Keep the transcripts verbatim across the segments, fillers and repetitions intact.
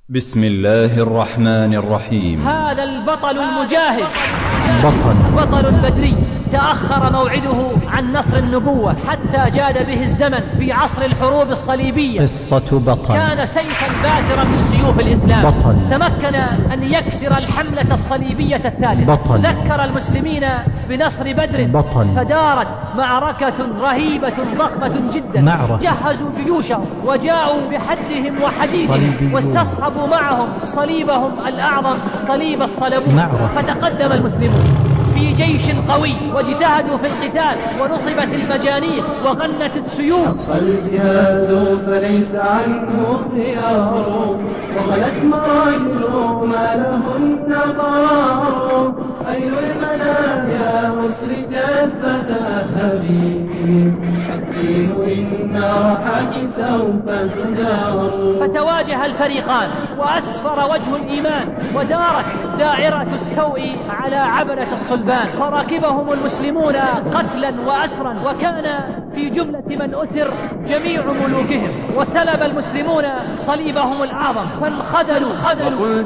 بسم الله الرحمن الرحيم. هذا البطل المجاهد بطل بطل البدري تأخر موعده عن نصر النبوة حتى جاد به الزمن في عصر الحروب الصليبية. قصة بطل كان سيفا باترا من سيوف الإسلام. بطل تمكن أن يكسر الحملة الصليبية الثالثة. بطل ذكر المسلمين بنصر بدر. بطل فدارت معركة رهيبة ضخمة جدا. معركة. جهزوا جيوشهم وجاءوا بحدهم وحديدهم صليبيون. واستصحبوا معهم صليبهم الأعظم صليب الصليبون. معركة. فتقدم المسلمون في جيش قوي واجتهدوا في القتال ونصبت المجانيق وغنت السيوف. الجهاد فليس عنه خيار وغلت مراجل ما لهن قرار. أيها المنايا مسرجت فتأهبي الدين إن روحك سوف تدار. فتواجه الفريقان وأسفر وجه الإيمان ودارت دائرة السوء على عبرة الصلبان. فركبهم المسلمون قتلا وأسرا وكان في جملة من أسر جميع ملوكهم. وسلب المسلمون صليبهم الأعظم فانخذلوا خذلوا. وقل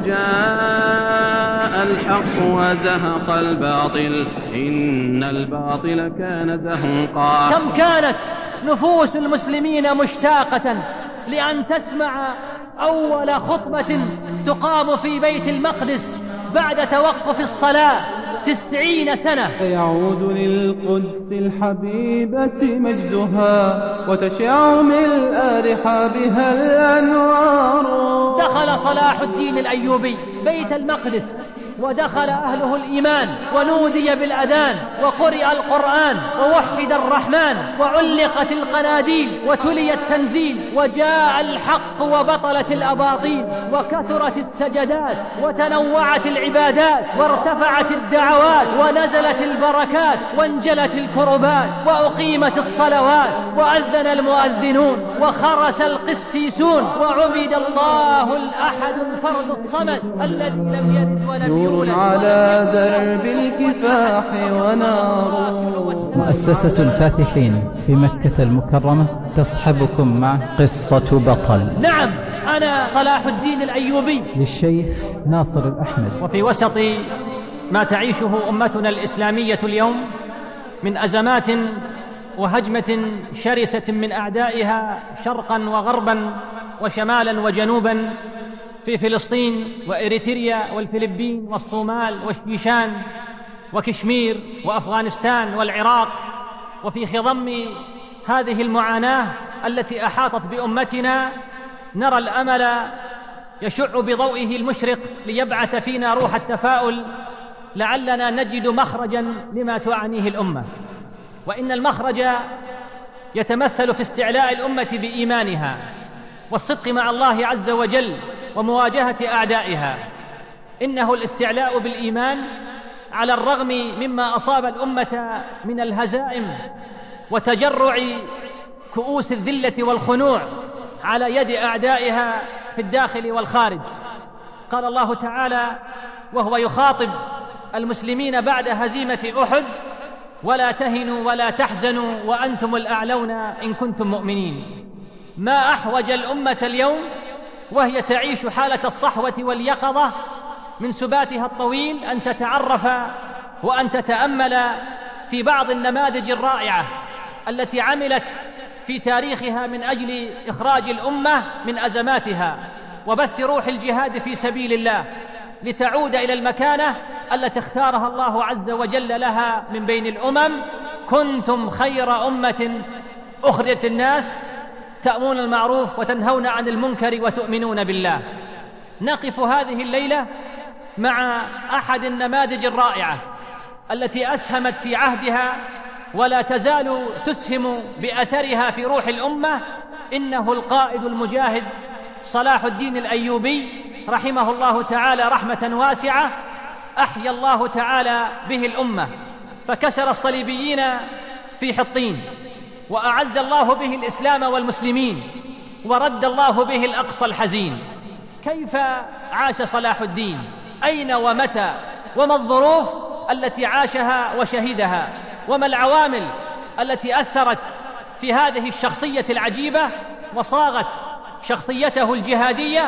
جاء الحق وزهق الباطل إن الباطل كان زهوقا. كم كانت نفوس المسلمين مشتاقة لأن تسمع أول خطبة تقام في بيت المقدس بعد توقف الصلاة تسعين سنة. سيعود للقدس الحبيبة مجدها وتشع ملء رحابها الأنوار. دخل صلاح الدين الأيوبي بيت المقدس ودخل أهله الإيمان ونودي بالأذان وقرئ القرآن ووحد الرحمن وعلقت القناديل وتلي التنزيل وجاء الحق وبطلت الأباطيل وكثرت السجدات وتنوعت العبادات وارتفعت الدعوات ونزلت البركات وانجلت الكربات وأقيمت الصلوات وأذن المؤذنون وخرس القسيسون وعبد الله الأحد الفرد الصمد الذي لم يلد ولم نور على درب الكفاح ونار. مؤسسة الفاتحين في مكة المكرمة تصحبكم مع قصة بطل. نعم، أنا صلاح الدين الأيوبي للشيخ ناصر الأحمد. وفي وسط ما تعيشه أمتنا الإسلامية اليوم من أزمات وهجمة شرسة من أعدائها شرقا وغربا وشمالا وجنوبا في فلسطين وإريتريا والفلبين والصومال والشيشان وكشمير وأفغانستان والعراق. وفي خضم هذه المعاناة التي أحاطت بأمتنا نرى الأمل يشع بضوئه المشرق ليبعث فينا روح التفاؤل لعلنا نجد مخرجا لما تعانيه الأمة. وإن المخرج يتمثل في استعلاء الأمة بإيمانها والصدق مع الله عز وجل ومواجهة أعدائها. إنه الاستعلاء بالإيمان على الرغم مما أصاب الأمة من الهزائم وتجرع كؤوس الذلة والخنوع على يد أعدائها في الداخل والخارج. قال الله تعالى وهو يخاطب المسلمين بعد هزيمة أحد: ولا تهنوا ولا تحزنوا وأنتم الأعلون إن كنتم مؤمنين. ما أحوج الأمة اليوم وهي تعيش حالة الصحوة واليقظة من سباتها الطويل أن تتعرف وأن تتأمل في بعض النماذج الرائعة التي عملت في تاريخها من أجل إخراج الأمة من أزماتها وبث روح الجهاد في سبيل الله لتعود إلى المكانة التي اختارها الله عز وجل لها من بين الأمم. كنتم خير أمة أخرجت الناس تأمون المعروف وتنهون عن المنكر وتؤمنون بالله. نقف هذه الليلة مع أحد النماذج الرائعة التي أسهمت في عهدها ولا تزال تسهم بأثرها في روح الأمة. إنه القائد المجاهد صلاح الدين الأيوبي رحمه الله تعالى رحمة واسعة. أحيا الله تعالى به الأمة فكسر الصليبيين في حطين وأعز الله به الإسلام والمسلمين ورد الله به الأقصى الحزين. كيف عاش صلاح الدين؟ أين ومتى؟ وما الظروف التي عاشها وشهدها؟ وما العوامل التي أثرت في هذه الشخصية العجيبة وصاغت شخصيته الجهادية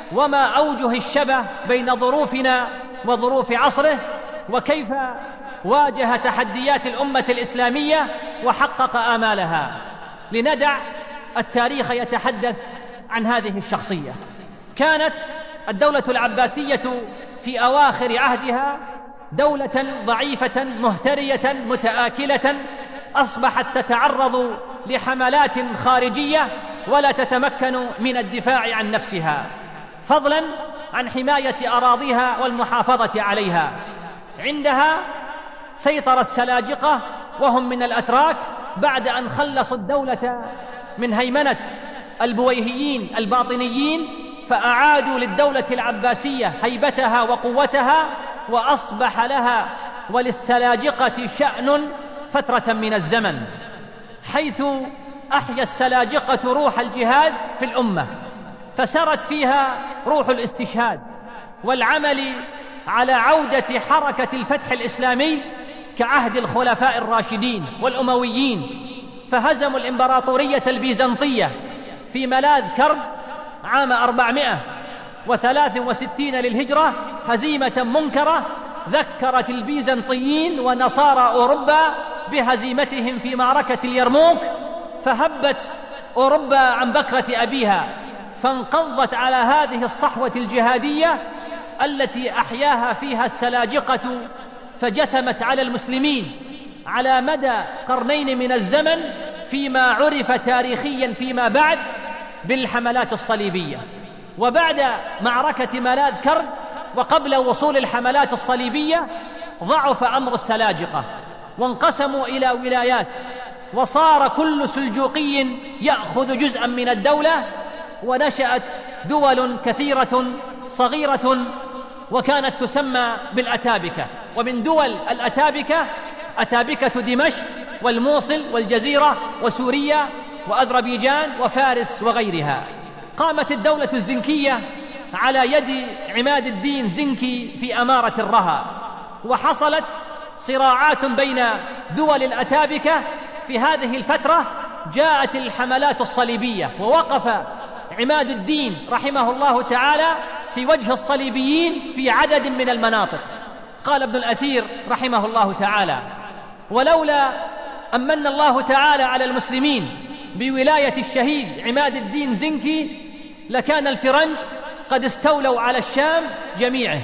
وما أوجه الشبه بين ظروفنا وظروف عصره، وكيف واجه تحديات الأمة الإسلامية وحقق آمالها. لندع التاريخ يتحدث عن هذه الشخصية. كانت الدولة العباسية في أواخر عهدها دولة ضعيفة مهترية متآكلة، أصبحت تتعرض لحملات خارجية ولا تتمكن من الدفاع عن نفسها، فضلا عن حماية أراضيها والمحافظة عليها. عندها سيطر السلاجقة وهم من الأتراك بعد أن خلصوا الدولة من هيمنة البويهيين الباطنيين، فأعادوا للدولة العباسية هيبتها وقوتها، وأصبح لها وللسلاجقة شأن فترة من الزمن، حيث أحيا السلاجقة روح الجهاد في الأمة، فسرت فيها روح الاستشهاد والعمل على عودة حركة الفتح الإسلامي كعهد الخلفاء الراشدين والأمويين، فهزموا الإمبراطورية البيزنطية في ملاذ كرب عام أربعمائة وثلاث وستين للهجرة هزيمة منكرة ذكرت البيزنطيين ونصارى أوروبا بهزيمتهم في معركة اليرموك، فهبت أوروبا عن بكرة أبيها، فانقضت على هذه الصحوة الجهادية التي أحياها فيها السلاجقة، فجثمت على المسلمين على مدى قرنين من الزمن فيما عرف تاريخيا فيما بعد بالحملات الصليبية. وبعد معركة ملاذ كرب وقبل وصول الحملات الصليبية ضعف أمر السلاجقة وانقسموا إلى ولايات، وصار كل سلجوقي يأخذ جزءا من الدولة، ونشأت دول كثيرة صغيرة وكانت تسمى بالأتابكة. ومن دول الأتابكة أتابكة دمشق والموصل والجزيرة وسوريا وأذربيجان وفارس وغيرها. قامت الدولة الزنكية على يد عماد الدين زنكي في أمارة الرها، وحصلت صراعات بين دول الأتابكة. في هذه الفترة جاءت الحملات الصليبية، ووقف عماد الدين رحمه الله تعالى في وجه الصليبيين في عدد من المناطق. قال ابن الأثير رحمه الله تعالى: ولولا أمن الله تعالى على المسلمين بولاية الشهيد عماد الدين زنكي لكان الفرنج قد استولوا على الشام جميعه.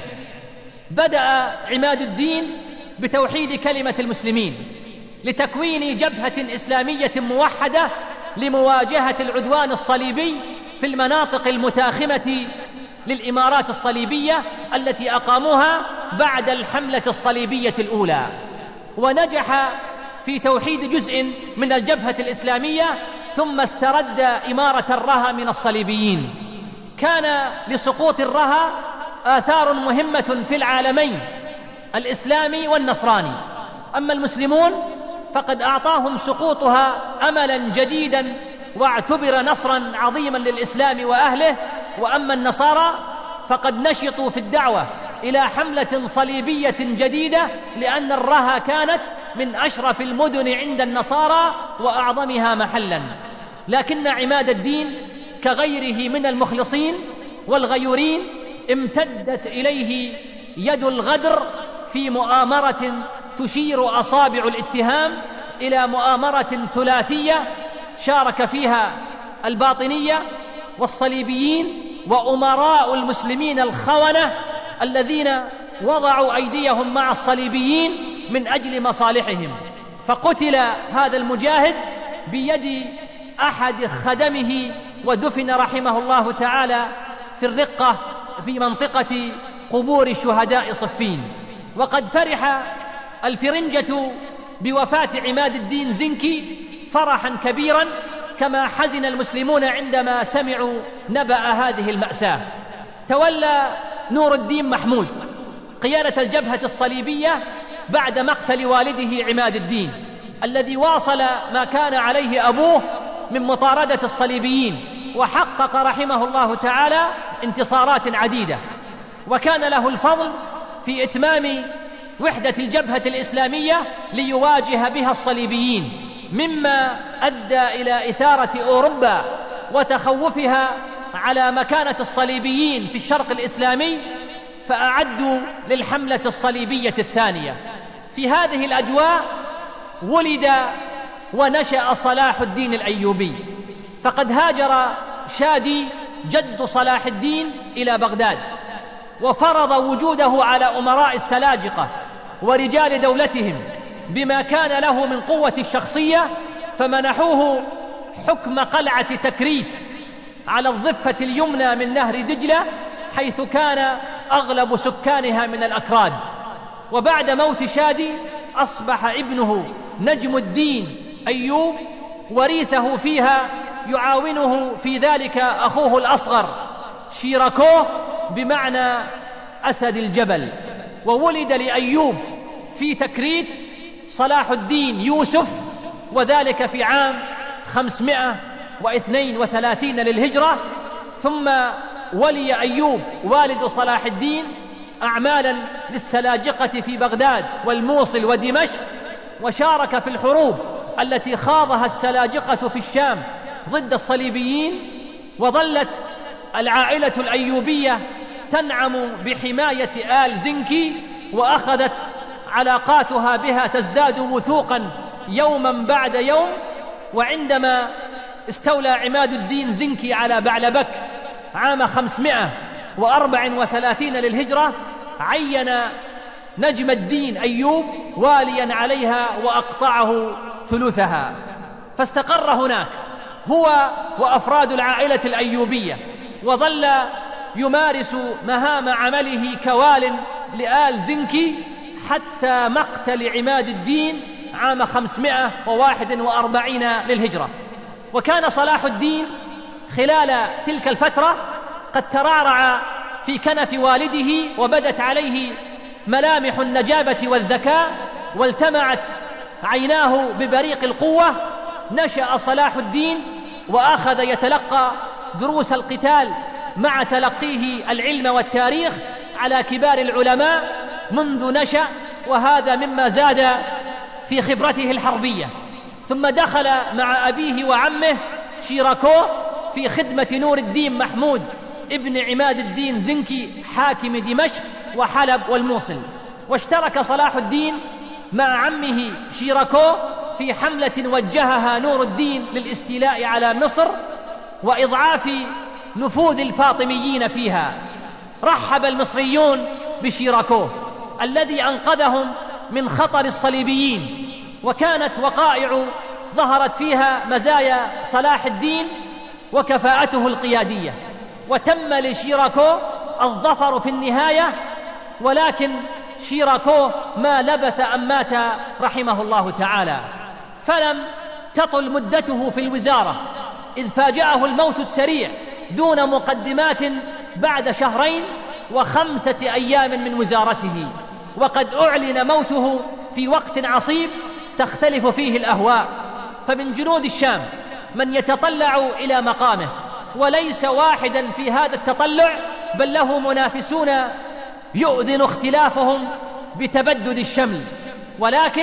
بدأ عماد الدين بتوحيد كلمة المسلمين لتكوين جبهة إسلامية موحدة لمواجهة العدوان الصليبي في المناطق المتاخمة للإمارات الصليبية التي أقاموها بعد الحملة الصليبية الأولى، ونجح في توحيد جزء من الجبهة الإسلامية، ثم استرد إمارة الرها من الصليبيين. كان لسقوط الرها آثار مهمة في العالمين الإسلامي والنصراني. أما المسلمون فقد أعطاهم سقوطها أملا جديدا واعتبر نصرا عظيما للإسلام وأهله، وأما النصارى فقد نشطوا في الدعوة إلى حملة صليبية جديدة، لأن الرها كانت من أشرف المدن عند النصارى وأعظمها محلا. لكن عماد الدين كغيره من المخلصين والغيورين امتدت إليه يد الغدر في مؤامرة تشير أصابع الاتهام إلى مؤامرة ثلاثية شارك فيها الباطنية والصليبيين وأمراء المسلمين الخونة الذين وضعوا أيديهم مع الصليبيين من أجل مصالحهم. فقتل هذا المجاهد بيد أحد خدمه ودفن رحمه الله تعالى في الرقة في منطقة قبور شهداء صفين. وقد فرح الفرنجة بوفاة عماد الدين زنكي فرحا كبيرا، كما حزن المسلمون عندما سمعوا نبأ هذه المأساة. تولى نور الدين محمود قيادة الجبهة الصليبية بعد مقتل والده عماد الدين، الذي واصل ما كان عليه أبوه من مطاردة الصليبيين، وحقق رحمه الله تعالى انتصارات عديدة، وكان له الفضل في إتمام وحدة الجبهة الإسلامية ليواجه بها الصليبيين، مما أدى إلى إثارة أوروبا وتخوفها على مكانة الصليبيين في الشرق الإسلامي، فأعدوا للحملة الصليبية الثانية. في هذه الأجواء ولد ونشأ صلاح الدين الأيوبي، فقد هاجر شادي جد صلاح الدين إلى بغداد، وفرض وجوده على أمراء السلاجقة ورجال دولتهم بما كان له من قوة الشخصية، فمنحوه حكم قلعة تكريت على الضفة اليمنى من نهر دجلة، حيث كان أغلب سكانها من الأكراد. وبعد موت شادي أصبح ابنه نجم الدين أيوب وريثه فيها، يعاونه في ذلك أخوه الأصغر شيراكوه بمعنى أسد الجبل. وولد لأيوب في تكريت صلاح الدين يوسف، وذلك في عام خمسمائة واثنين وثلاثين للهجرة. ثم ولي أيوب والد صلاح الدين أعمالا للسلاجقة في بغداد والموصل ودمشق، وشارك في الحروب التي خاضها السلاجقة في الشام ضد الصليبيين. وظلت العائلة الأيوبية تنعم بحماية آل زنكي، وأخذت علاقاتها بها تزداد وثوقا يوما بعد يوم. وعندما استولى عماد الدين زنكي على بعلبك عام خمسمائة وأربع وثلاثين للهجرة، عين نجم الدين أيوب واليا عليها وأقطعه ثلثها، فاستقر هناك هو وأفراد العائلة الأيوبية، وظل يمارس مهام عمله كوال لآل زنكي حتى مقتل عماد الدين عام خمسمائة وواحد وأربعين للهجرة. وكان صلاح الدين خلال تلك الفترة قد ترعرع في كنف والده، وبدت عليه ملامح النجابة والذكاء، والتمعت عيناه ببريق القوة. نشأ صلاح الدين وأخذ يتلقى دروس القتال مع تلقيه العلم والتاريخ على كبار العلماء منذ نشأ، وهذا مما زاد في خبرته الحربية. ثم دخل مع أبيه وعمه شيراكوه في خدمة نور الدين محمود ابن عماد الدين زنكي حاكم دمشق وحلب والموصل. واشترك صلاح الدين مع عمه شيراكوه في حملة وجهها نور الدين للاستيلاء على مصر وإضعاف نفوذ الفاطميين فيها. رحب المصريون بشيراكوه الذي أنقذهم من خطر الصليبيين، وكانت وقائع ظهرت فيها مزايا صلاح الدين وكفاءته القيادية، وتم لشيراكوه الظفر في النهاية. ولكن شيراكوه ما لبث أن مات رحمه الله تعالى، فلم تطل مدته في الوزارة إذ فاجأه الموت السريع دون مقدمات بعد شهرين وخمسة أيام من وزارته، وقد أعلن موته في وقت عصيب تختلف فيه الأهواء. فمن جنود الشام من يتطلع إلى مقامه، وليس واحدا في هذا التطلع، بل له منافسون يؤذن اختلافهم بتبدد الشمل. ولكن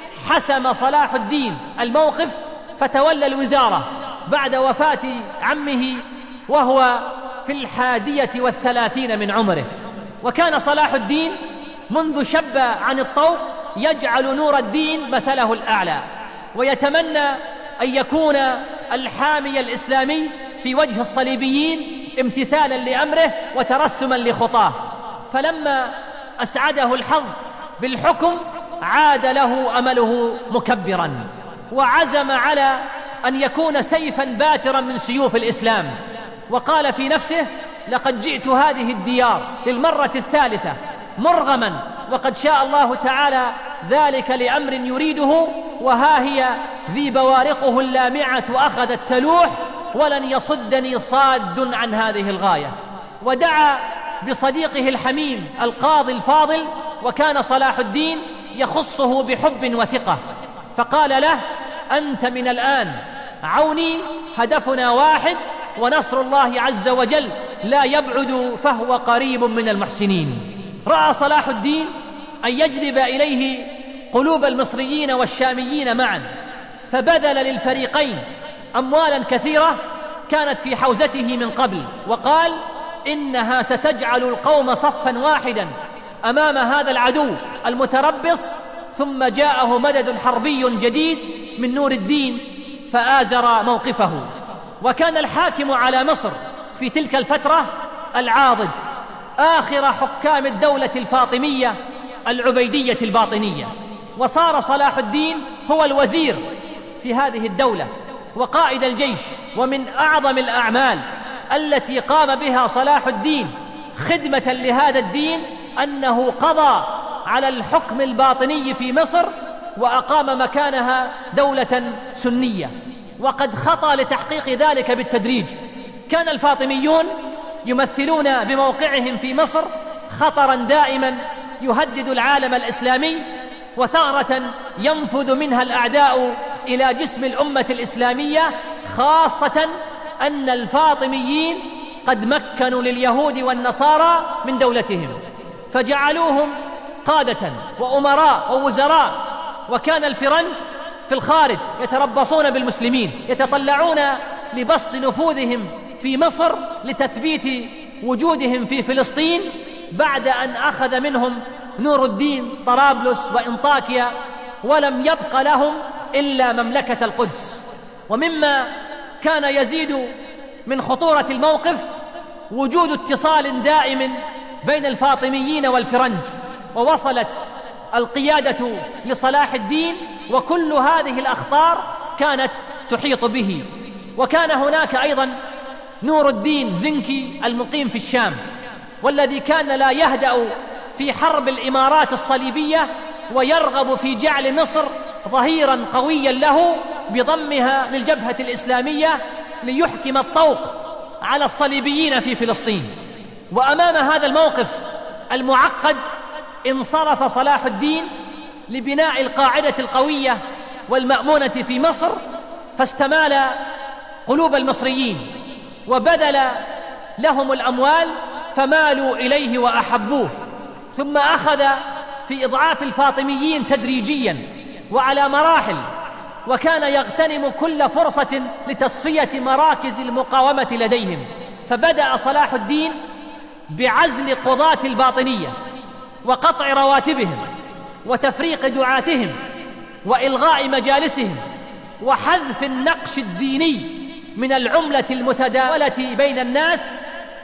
حسم صلاح الدين الموقف فتولى الوزارة بعد وفاة عمه وهو في الحادية والثلاثين من عمره. وكان صلاح الدين منذ شب عن الطوق يجعل نور الدين مثله الأعلى، ويتمنى أن يكون الحامي الإسلامي في وجه الصليبيين امتثالا لأمره وترسما لخطاه. فلما أسعده الحظ بالحكم عاد له أمله مكبرا، وعزم على أن يكون سيفا باترا من سيوف الإسلام، وقال في نفسه: لقد جئت هذه الديار للمرة الثالثة مرغما، وقد شاء الله تعالى ذلك لأمر يريده، وها هي ذي بوارقه اللامعة أخذت تلوح، ولن يصدني صاد عن هذه الغاية. ودعا بصديقه الحميم القاضي الفاضل، وكان صلاح الدين يخصه بحب وثقة، فقال له: أنت من الآن عوني، هدفنا واحد، ونصر الله عز وجل لا يبعد فهو قريب من المحسنين. رأى صلاح الدين أن يجلب إليه قلوب المصريين والشاميين معا، فبذل للفريقين أموالا كثيرة كانت في حوزته من قبل، وقال: إنها ستجعل القوم صفا واحدا أمام هذا العدو المتربص. ثم جاءه مدد حربي جديد من نور الدين فآزر موقفه. وكان الحاكم على مصر في تلك الفترة العاضد، آخر حكام الدولة الفاطمية العبيدية الباطنية، وصار صلاح الدين هو الوزير في هذه الدولة وقائد الجيش. ومن أعظم الأعمال التي قام بها صلاح الدين خدمة لهذا الدين أنه قضى على الحكم الباطني في مصر وأقام مكانها دولة سنية، وقد خطى لتحقيق ذلك بالتدريج. كان الفاطميون يمثلون بموقعهم في مصر خطرا دائما يهدد العالم الإسلامي، وثغرة ينفذ منها الأعداء إلى جسم الأمة الإسلامية، خاصة أن الفاطميين قد مكنوا لليهود والنصارى من دولتهم فجعلوهم قادة وأمراء ووزراء. وكان الفرنج في الخارج يتربصون بالمسلمين، يتطلعون لبسط نفوذهم في مصر لتثبيت وجودهم في فلسطين بعد أن أخذ منهم نور الدين طرابلس وإنطاكيا، ولم يبق لهم إلا مملكة القدس. ومما كان يزيد من خطورة الموقف وجود اتصال دائم بين الفاطميين والفرنج، ووصلت القيادة لصلاح الدين وكل هذه الأخطار كانت تحيط به. وكان هناك أيضا نور الدين زنكي المقيم في الشام، والذي كان لا يهدأ في حرب الإمارات الصليبية ويرغب في جعل مصر ظهيرا قويا له بضمها للجبهة الإسلامية ليحكم الطوق على الصليبيين في فلسطين. وأمام هذا الموقف المعقد انصرف صلاح الدين لبناء القاعدة القوية والمأمونة في مصر، فاستمال قلوب المصريين وبذل لهم الأموال فمالوا إليه وأحبوه، ثم أخذ في إضعاف الفاطميين تدريجيا وعلى مراحل، وكان يغتنم كل فرصة لتصفية مراكز المقاومة لديهم. فبدأ صلاح الدين بعزل قضاة الباطنية وقطع رواتبهم وتفريق دعاتهم وإلغاء مجالسهم وحذف النقش الديني من العملة المتداولة بين الناس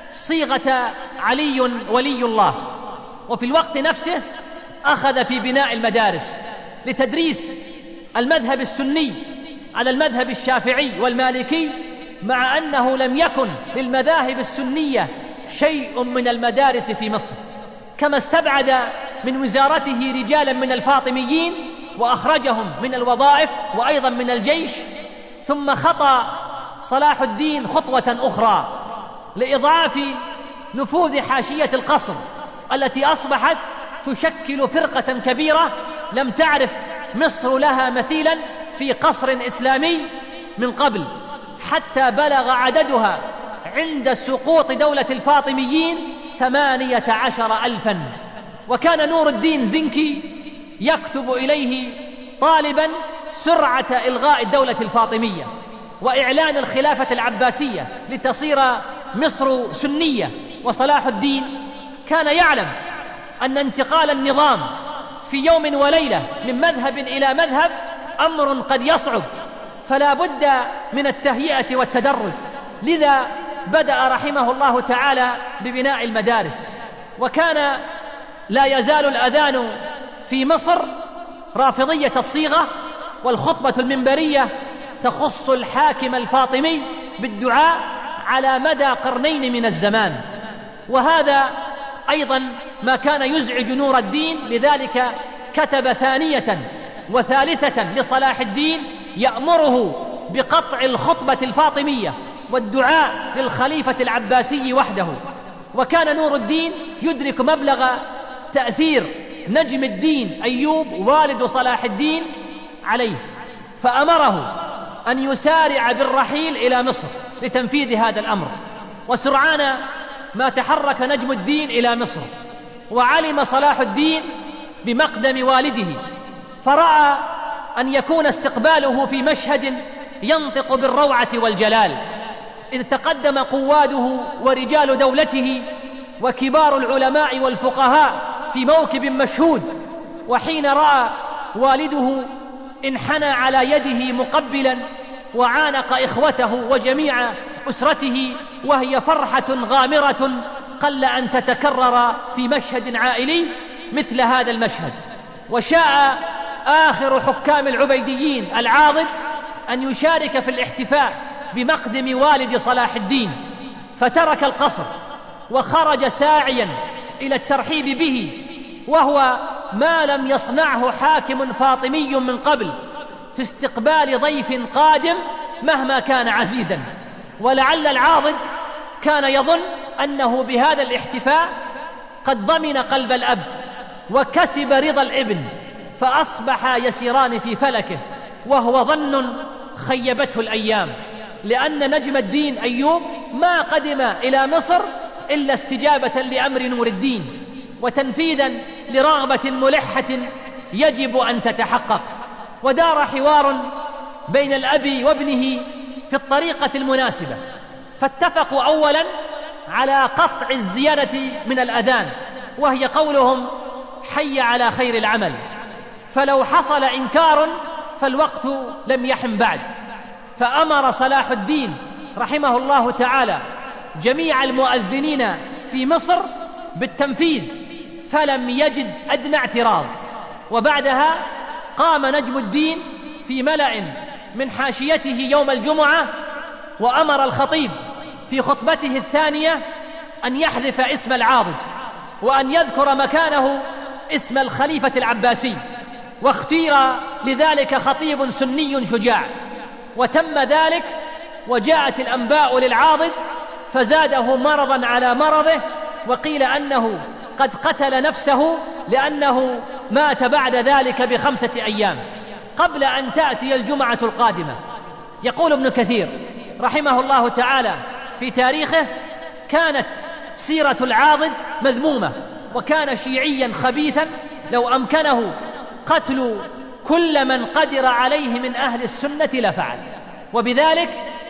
صيغة علي ولي الله. وفي الوقت نفسه أخذ في بناء المدارس لتدريس المذهب السني على المذهب الشافعي والمالكي، مع أنه لم يكن للمذاهب السنية شيء من المدارس في مصر. كما استبعد من وزارته رجالا من الفاطميين وأخرجهم من الوظائف وأيضا من الجيش. ثم خطى صلاح الدين خطوة أخرى لإضعاف نفوذ حاشية القصر التي أصبحت تشكل فرقة كبيرة لم تعرف مصر لها مثيلا في قصر إسلامي من قبل، حتى بلغ عددها عند سقوط دولة الفاطميين ثمانية عشر ألفا. وكان نور الدين زنكي يكتب إليه طالبا سرعة إلغاء الدولة الفاطمية وإعلان الخلافة العباسية لتصير مصر سنية. وصلاح الدين كان يعلم أن انتقال النظام في يوم وليلة من مذهب إلى مذهب أمر قد يصعب، فلا بد من التهيئة والتدرج. لذا بدأ رحمه الله تعالى ببناء المدارس. وكان لا يزال الأذان في مصر رافضية الصيغة، والخطبة المنبرية تخص الحاكم الفاطمي بالدعاء على مدى قرنين من الزمان. وهذا أيضا ما كان يزعج نور الدين، لذلك كتب ثانية وثالثة لصلاح الدين يأمره بقطع الخطبة الفاطمية والدعاء للخليفة العباسي وحده. وكان نور الدين يدرك مبلغ تأثير نجم الدين أيوب والد صلاح الدين عليه، فأمره أن يسارع بالرحيل إلى مصر لتنفيذ هذا الأمر. وسرعان ما تحرك نجم الدين إلى مصر، وعلم صلاح الدين بمقدم والده، فرأى أن يكون استقباله في مشهد ينطق بالروعة والجلال. إذ تقدم قواده ورجال دولته وكبار العلماء والفقهاء في موكب مشهود، وحين رأى والده انحنى على يده مقبلا وعانق إخوته وجميع أسرته، وهي فرحة غامرة قل أن تتكرر في مشهد عائلي مثل هذا المشهد. وشاء آخر حكام العبيديين العاضد أن يشارك في الاحتفاء بمقدم والد صلاح الدين، فترك القصر وخرج ساعيا إلى الترحيب به، وهو ما لم يصنعه حاكم فاطمي من قبل في استقبال ضيف قادم مهما كان عزيزا. ولعل العاضد كان يظن أنه بهذا الاحتفاء قد ضمن قلب الأب وكسب رضا الابن، فأصبحا يسيران في فلكه، وهو ظن خيبته الأيام، لأن نجم الدين أيوب ما قدم إلى مصر إلا استجابة لأمر نور الدين وتنفيذا لرغبة ملحة يجب أن تتحقق. ودار حوار بين الأب وابنه في الطريقة المناسبة، فاتفقوا أولا على قطع الزيادة من الأذان، وهي قولهم حي على خير العمل، فلو حصل إنكار فالوقت لم يحن بعد. فأمر صلاح الدين رحمه الله تعالى جميع المؤذنين في مصر بالتنفيذ، فلم يجد أدنى اعتراض. وبعدها قام نجم الدين في ملأ من حاشيته يوم الجمعة، وأمر الخطيب في خطبته الثانية أن يحذف اسم العاضد وأن يذكر مكانه اسم الخليفة العباسي، واختير لذلك خطيب سني شجاع، وتم ذلك. وجاءت الأنباء للعاضد فزاده مرضا على مرضه، وقيل أنه قد قتل نفسه لأنه مات بعد ذلك بخمسة أيام قبل أن تأتي الجمعة القادمة. يقول ابن كثير رحمه الله تعالى في تاريخه: كانت سيرة العاضد مذمومة، وكان شيعيا خبيثا لو أمكنه قتل كل من قدر عليه من أهل السنة لفعل. وبذلك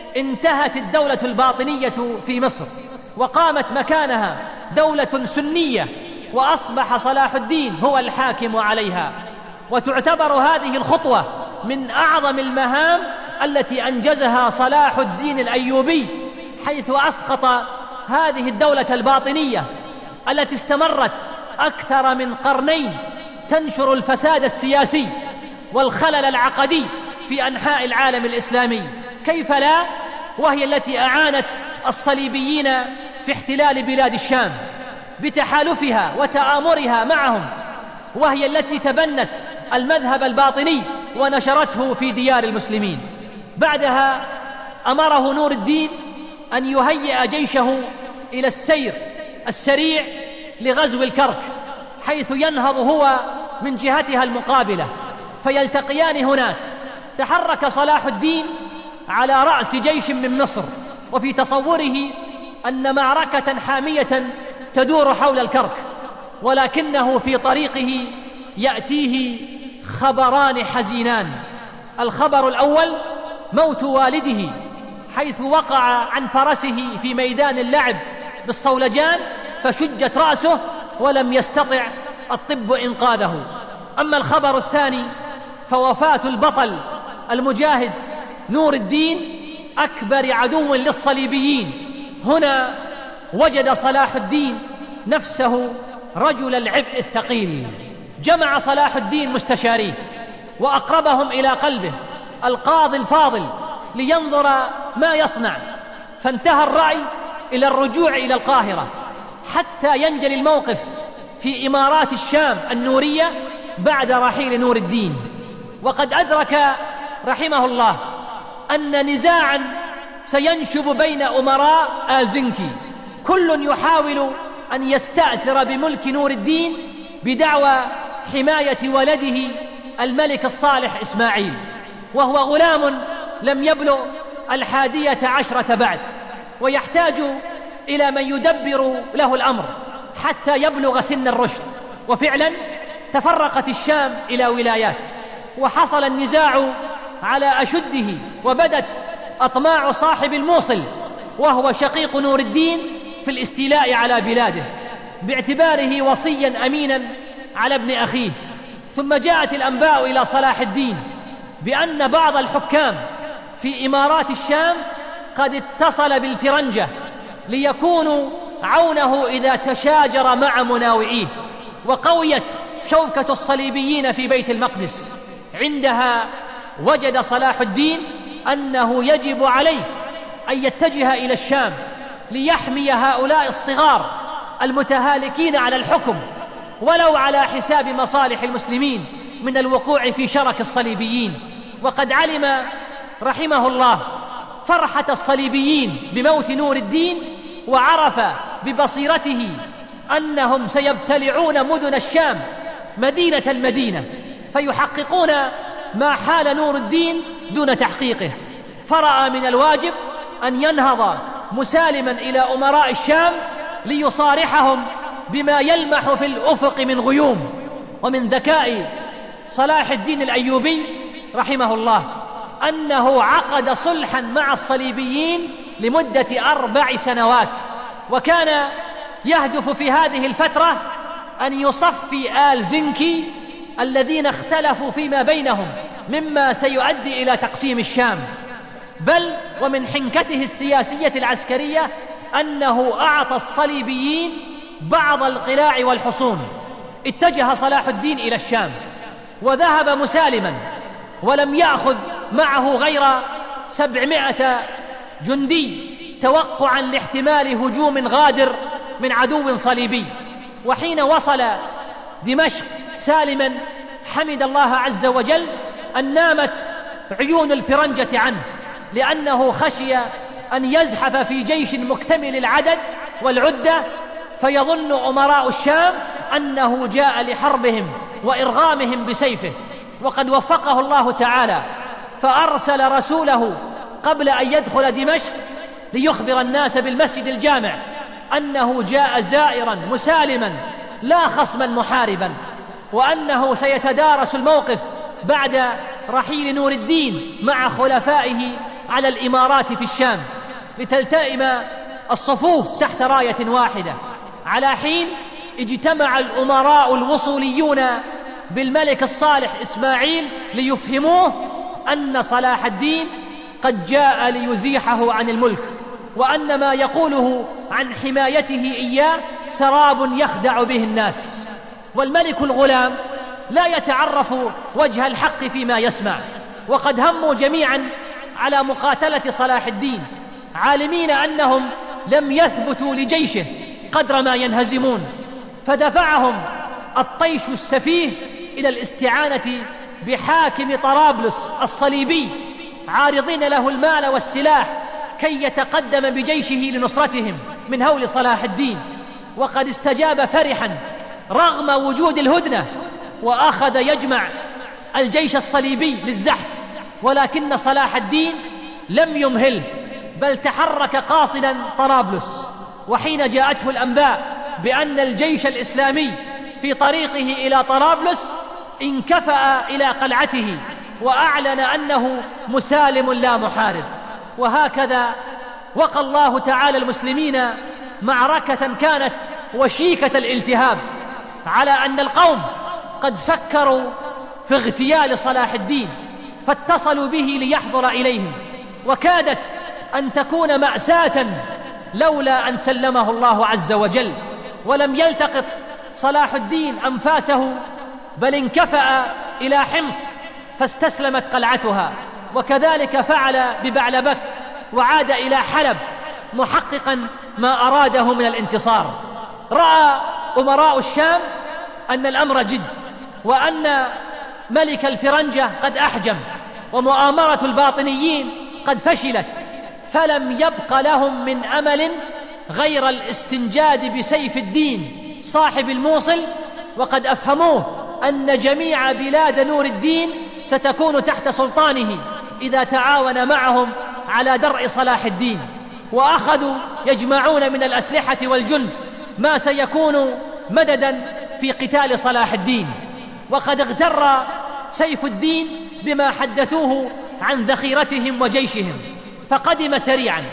انتهت الدولة الباطنية في مصر، وقامت مكانها دولة سنية، وأصبح صلاح الدين هو الحاكم عليها. وتعتبر هذه الخطوة من أعظم المهام التي أنجزها صلاح الدين الأيوبي، حيث أسقط هذه الدولة الباطنية التي استمرت أكثر من قرنين تنشر الفساد السياسي والخلل العقدي في أنحاء العالم الإسلامي. كيف لا، وهي التي أعانت الصليبيين في احتلال بلاد الشام بتحالفها وتآمرها معهم، وهي التي تبنت المذهب الباطني ونشرته في ديار المسلمين. بعدها أمره نور الدين أن يهيئ جيشه إلى السير السريع لغزو الكرك، حيث ينهض هو من جهتها المقابلة فيلتقيان هناك. تحرك صلاح الدين على رأس جيش من مصر، وفي تصوره أن معركة حامية تدور حول الكرك، ولكنه في طريقه يأتيه خبران حزينان. الخبر الأول موت والده، حيث وقع عن فرسه في ميدان اللعب بالصولجان فشجت رأسه ولم يستطع الطب إنقاذه. أما الخبر الثاني فوفاة البطل المجاهد نور الدين أكبر عدو للصليبيين. هنا وجد صلاح الدين نفسه رجل العبء الثقيل. جمع صلاح الدين مستشاريه وأقربهم إلى قلبه القاضي الفاضل لينظر ما يصنع، فانتهى الرأي إلى الرجوع إلى القاهرة حتى ينجلي الموقف في إمارات الشام النورية بعد رحيل نور الدين. وقد أدرك رحمه الله أن نزاعا سينشب بين أمراء آلزنكي، كل يحاول أن يستأثر بملك نور الدين بدعوى حماية ولده الملك الصالح إسماعيل، وهو غلام لم يبلغ الحادية عشرة بعد، ويحتاج إلى من يدبر له الأمر حتى يبلغ سن الرشد. وفعلا تفرقت الشام إلى ولايات، وحصل النزاع على أشده، وبدت أطماع صاحب الموصل وهو شقيق نور الدين في الاستيلاء على بلاده باعتباره وصيا أمينا على ابن أخيه. ثم جاءت الأنباء إلى صلاح الدين بأن بعض الحكام في إمارات الشام قد اتصل بالفرنجة ليكونوا عونه إذا تشاجر مع مناوئيه، وقويت شوكة الصليبيين في بيت المقدس. عندها وجد صلاح الدين أنه يجب عليه أن يتجه إلى الشام ليحمي هؤلاء الصغار المتهالكين على الحكم ولو على حساب مصالح المسلمين من الوقوع في شرك الصليبيين. وقد علم رحمه الله فرحة الصليبيين بموت نور الدين، وعرف ببصيرته أنهم سيبتلعون مدن الشام مدينة المدينة فيحققون ما حال نور الدين دون تحقيقه، فرأى من الواجب أن ينهض مسالما إلى أمراء الشام ليصارحهم بما يلمح في الأفق من غيوم. ومن ذكاء صلاح الدين الأيوبي رحمه الله أنه عقد صلحا مع الصليبيين لمدة أربع سنوات، وكان يهدف في هذه الفترة أن يصفي آل زنكي الذين اختلفوا فيما بينهم مما سيؤدي إلى تقسيم الشام. بل ومن حنكته السياسية العسكرية أنه أعطى الصليبيين بعض القلاع والحصون. اتجه صلاح الدين إلى الشام وذهب مسالما، ولم يأخذ معه غير سبعمائة جندي توقعا لاحتمال هجوم غادر من عدو صليبي. وحين وصل دمشق سالما حمد الله عز وجل أن نامت عيون الفرنجة عنه، لأنه خشي أن يزحف في جيش مكتمل العدد والعدة فيظن أمراء الشام أنه جاء لحربهم وإرغامهم بسيفه. وقد وفقه الله تعالى فأرسل رسوله قبل أن يدخل دمشق ليخبر الناس بالمسجد الجامع أنه جاء زائرا مسالما لا خصما محاربا، وأنه سيتدارس الموقف بعد رحيل نور الدين مع خلفائه على الإمارات في الشام لتلتئم الصفوف تحت راية واحدة. على حين اجتمع الأمراء الوصوليون بالملك الصالح إسماعيل ليفهموه أن صلاح الدين قد جاء ليزيحه عن الملك، وأن ما يقوله عن حمايته إياه سراب يخدع به الناس. والملك الغلام لا يتعرف وجه الحق فيما يسمع، وقد هموا جميعا على مقاتلة صلاح الدين عالمين أنهم لم يثبتوا لجيشه قدر ما ينهزمون. فدفعهم الطيش السفيه إلى الاستعانة بحاكم طرابلس الصليبي عارضين له المال والسلاح كي يتقدم بجيشه لنصرتهم من هول صلاح الدين. وقد استجاب فرحا رغم وجود الهدنة، وأخذ يجمع الجيش الصليبي للزحف، ولكن صلاح الدين لم يمهله بل تحرك قاصدا طرابلس. وحين جاءته الأنباء بأن الجيش الإسلامي في طريقه إلى طرابلس انكفأ إلى قلعته وأعلن أنه مسالم لا محارب. وهكذا وقى الله تعالى المسلمين معركة كانت وشيكة الالتهاب على أن القوم قد فكروا في اغتيال صلاح الدين فاتصلوا به ليحضر إليهم، وكادت أن تكون مأساة لولا أن سلمه الله عز وجل. ولم يلتقط صلاح الدين أنفاسه بل انكفأ إلى حمص فاستسلمت قلعتها، وكذلك فعل ببعلبك وعاد إلى حلب محققا ما أراده من الانتصار. رأى أمراء الشام أن الأمر جد، وأن ملك الفرنجة قد أحجم، ومؤامرة الباطنيين قد فشلت، فلم يبق لهم من أمل غير الاستنجاد بسيف الدين صاحب الموصل. وقد أفهموه أن جميع بلاد نور الدين ستكون تحت سلطانه إذا تعاون معهم على درء صلاح الدين، وأخذوا يجمعون من الأسلحة والجند ما سيكون مددا في قتال صلاح الدين. وقد اغتر سيف الدين بما حدثوه عن ذخيرتهم وجيشهم، فقدم سريعا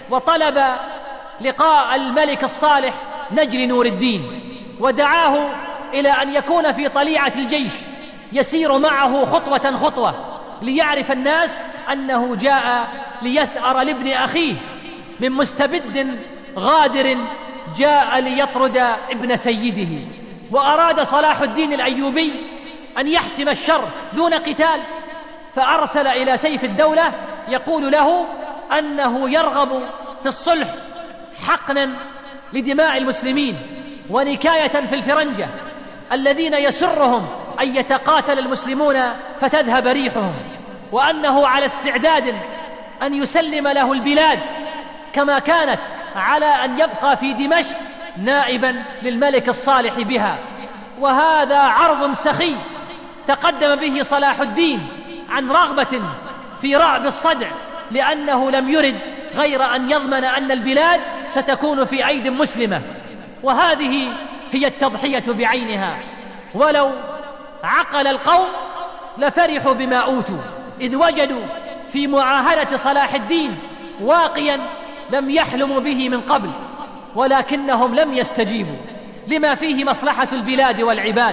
وطلب لقاء الملك الصالح نجل نور الدين، ودعاه إلى أن يكون في طليعة الجيش يسير معه خطوة خطوة ليعرف الناس أنه جاء ليثأر لابن أخيه من مستبد غادر جاء ليطرد ابن سيده. وأراد صلاح الدين الأيوبي أن يحسم الشر دون قتال، فأرسل إلى سيف الدولة يقول له أنه يرغب في الصلح حقنا لدماء المسلمين ونكاية في الفرنجة الذين يسرهم أن يتقاتل المسلمون فتذهب ريحهم، وأنه على استعداد أن يسلم له البلاد كما كانت على أن يبقى في دمشق نائبا للملك الصالح بها. وهذا عرض سخي تقدم به صلاح الدين عن رغبة في رعب الصدع، لأنه لم يرد غير أن يضمن أن البلاد ستكون في أيد مسلمة. وهذه هي التضحية بعينها. ولو عقل القوم لفرحوا بما أوتوا، إذ وجدوا في معاهدة صلاح الدين واقيا لم يحلموا به من قبل، ولكنهم لم يستجيبوا لما فيه مصلحة البلاد والعباد.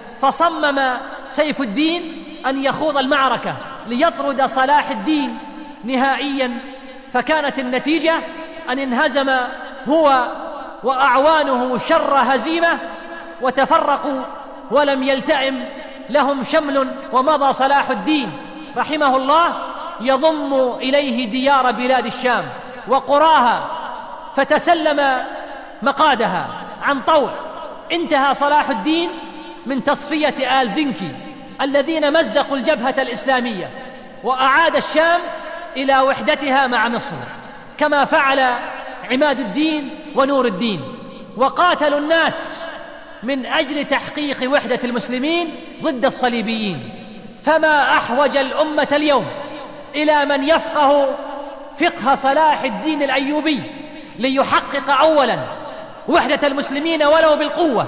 فصمم سيف الدين أن يخوض المعركة ليطرد صلاح الدين نهائيا، فكانت النتيجة أن انهزم هو وأعوانه شر هزيمة وتفرقوا ولم يلتئم لهم شمل. ومضى صلاح الدين رحمه الله يضم إليه ديار بلاد الشام وقراها، فتسلم مقادها عن طوع. انتهى صلاح الدين من تصفية آل زنكي الذين مزقوا الجبهة الإسلامية، وأعاد الشام إلى وحدتها مع مصر كما فعل عماد الدين ونور الدين، وقاتلوا الناس من أجل تحقيق وحدة المسلمين ضد الصليبيين. فما أحوج الأمة اليوم إلى من يفقه فقه صلاح الدين الأيوبي ليحقق أولا وحدة المسلمين ولو بالقوة،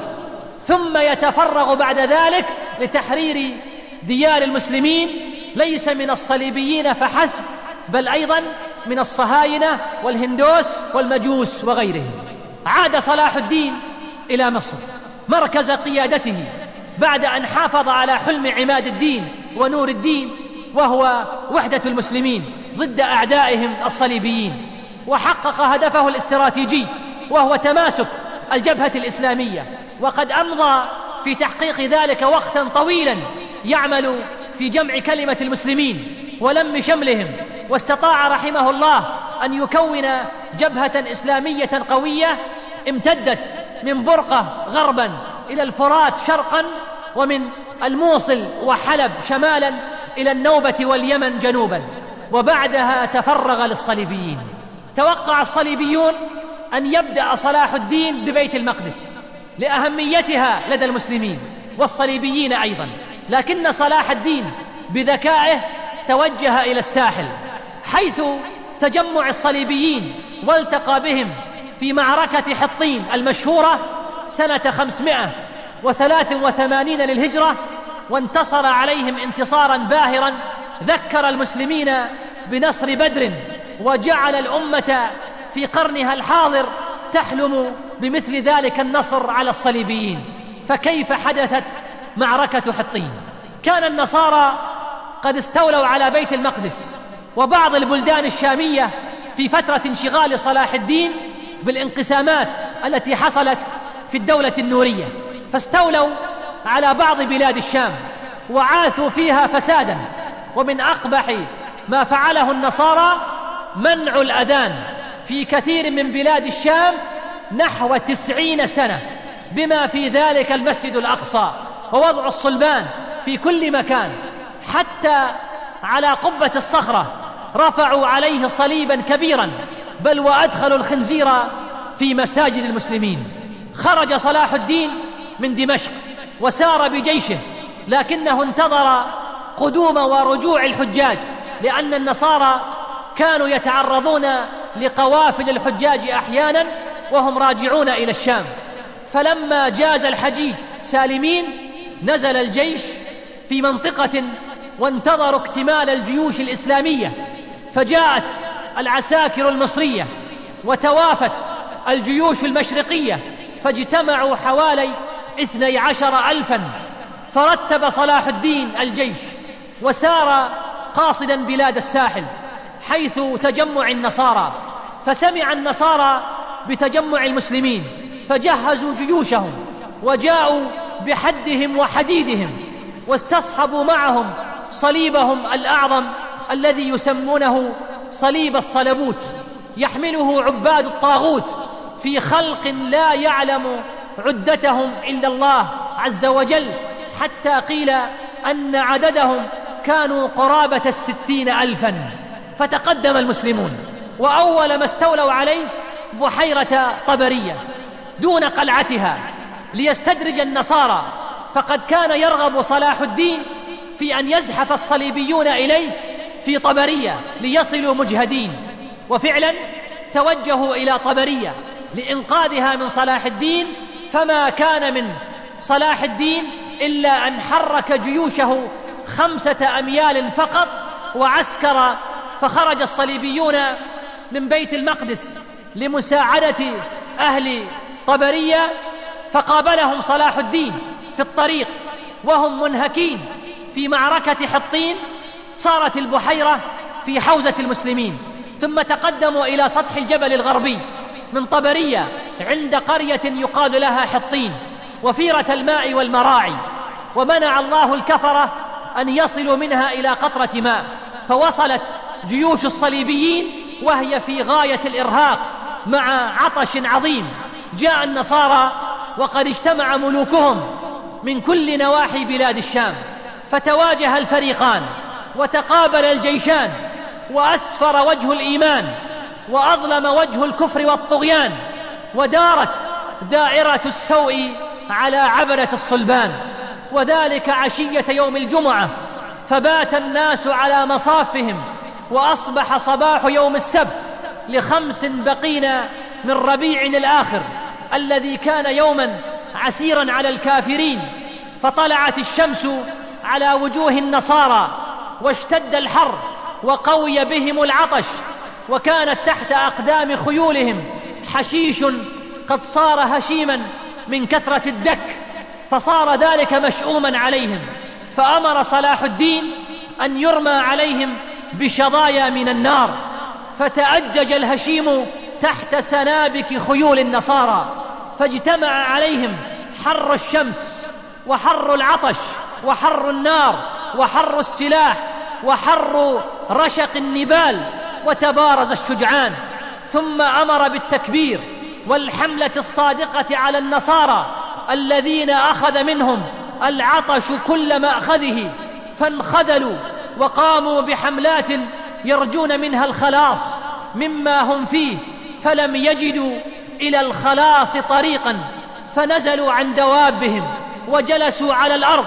ثم يتفرغ بعد ذلك لتحرير ديار المسلمين ليس من الصليبيين فحسب، بل أيضا من الصهاينة والهندوس والمجوس وغيرهم. عاد صلاح الدين إلى مصر مركز قيادته بعد أن حافظ على حلم عماد الدين ونور الدين، وهو وحدة المسلمين ضد أعدائهم الصليبيين، وحقق هدفه الاستراتيجي وهو تماسك الجبهة الإسلامية. وقد أمضى في تحقيق ذلك وقتا طويلا يعمل في جمع كلمة المسلمين ولم شملهم، واستطاع رحمه الله أن يكون جبهة إسلامية قوية امتدت من برقة غربا إلى الفرات شرقا، ومن الموصل وحلب شمالا إلى النوبة واليمن جنوبا، وبعدها تفرغ للصليبيين. توقع الصليبيون أن يبدأ صلاح الدين ببيت المقدس لأهميتها لدى المسلمين والصليبيين أيضا، لكن صلاح الدين بذكائه توجه إلى الساحل حيث تجمع الصليبيين، والتقى بهم في معركة حطين المشهورة سنة خمسمائة وثلاث وثمانين للهجرة، وانتصر عليهم انتصارا باهرا ذكر المسلمين بنصر بدر، وجعل الأمة في قرنها الحاضر تحلم بمثل ذلك النصر على الصليبيين. فكيف حدثت معركة حطين؟ كان النصارى قد استولوا على بيت المقدس وبعض البلدان الشامية في فترة انشغال صلاح الدين بالانقسامات التي حصلت في الدولة النورية، فاستولوا على بعض بلاد الشام وعاثوا فيها فسادا. ومن أقبح ما فعله النصارى منع الأذان في كثير من بلاد الشام نحو تسعين سنة، بما في ذلك المسجد الأقصى، ووضع الصلبان في كل مكان، حتى على قبة الصخرة رفعوا عليه صليبا كبيرا، بل وأدخلوا الخنزير في مساجد المسلمين. خرج صلاح الدين من دمشق وسار بجيشه، لكنه انتظر قدوم ورجوع الحجاج، لأن النصارى كانوا يتعرضون لقوافل الحجاج أحيانا وهم راجعون إلى الشام. فلما جاز الحجيج سالمين نزل الجيش في منطقة وانتظروا اكتمال الجيوش الإسلامية، فجاءت العساكر المصرية وتوافت الجيوش المشرقية فاجتمعوا حوالي اثني عشر ألفا. فرتب صلاح الدين الجيش وسار قاصدا بلاد الساحل حيث تجمع النصارى، فسمع النصارى بتجمع المسلمين فجهزوا جيوشهم وجاءوا بحدهم وحديدهم واستصحبوا معهم صليبهم الأعظم الذي يسمونه صليب الصلبوت، يحمله عباد الطاغوت في خلق لا يعلم عدتهم إلا الله عز وجل، حتى قيل أن عددهم كانوا قرابة الستين ألفا. فتقدم المسلمون، وأول ما استولوا عليه بحيرة طبرية دون قلعتها ليستدرج النصارى، فقد كان يرغب صلاح الدين في أن يزحف الصليبيون إليه في طبرية ليصلوا مجهدين. وفعلا توجهوا إلى طبرية لإنقاذها من صلاح الدين، فما كان من صلاح الدين إلا أن حرك جيوشه خمسة أميال فقط وعسكر. فخرج الصليبيون من بيت المقدس لمساعدة أهل طبرية، فقابلهم صلاح الدين في الطريق وهم منهكين في معركة حطين. صارت البحيرة في حوزة المسلمين، ثم تقدموا إلى سطح الجبل الغربي من طبرية عند قرية يقال لها حطين وفيرة الماء والمراعي، ومنع الله الكفرة أن يصلوا منها إلى قطرة ماء. فوصلت جيوش الصليبيين وهي في غاية الإرهاق مع عطش عظيم. جاء النصارى وقد اجتمع ملوكهم من كل نواحي بلاد الشام، فتواجه الفريقان وتقابل الجيشان، وأسفر وجه الإيمان وأظلم وجه الكفر والطغيان، ودارت دائرة السوء على عبرة الصلبان. وذلك عشية يوم الجمعة، فبات الناس على مصافهم، وأصبح صباح يوم السبت لخمس بقين من ربيع الآخر الذي كان يوما عسيرا على الكافرين. فطلعت الشمس على وجوه النصارى واشتد الحر وقوي بهم العطش، وكانت تحت أقدام خيولهم حشيش قد صار هشيما من كثرة الدك، فصار ذلك مشؤوما عليهم. فأمر صلاح الدين أن يرمى عليهم بشظايا من النار، فتأجج الهشيم تحت سنابك خيول النصارى، فاجتمع عليهم حر الشمس وحر العطش وحر النار وحر السلاح وحر رشق النبال، وتبارز الشجعان. ثم أمر بالتكبير والحملة الصادقة على النصارى الذين أخذ منهم العطش كل مأخذه، فانخذلوا وقاموا بحملات يرجون منها الخلاص مما هم فيه، فلم يجدوا إلى الخلاص طريقا، فنزلوا عن دوابهم وجلسوا على الأرض،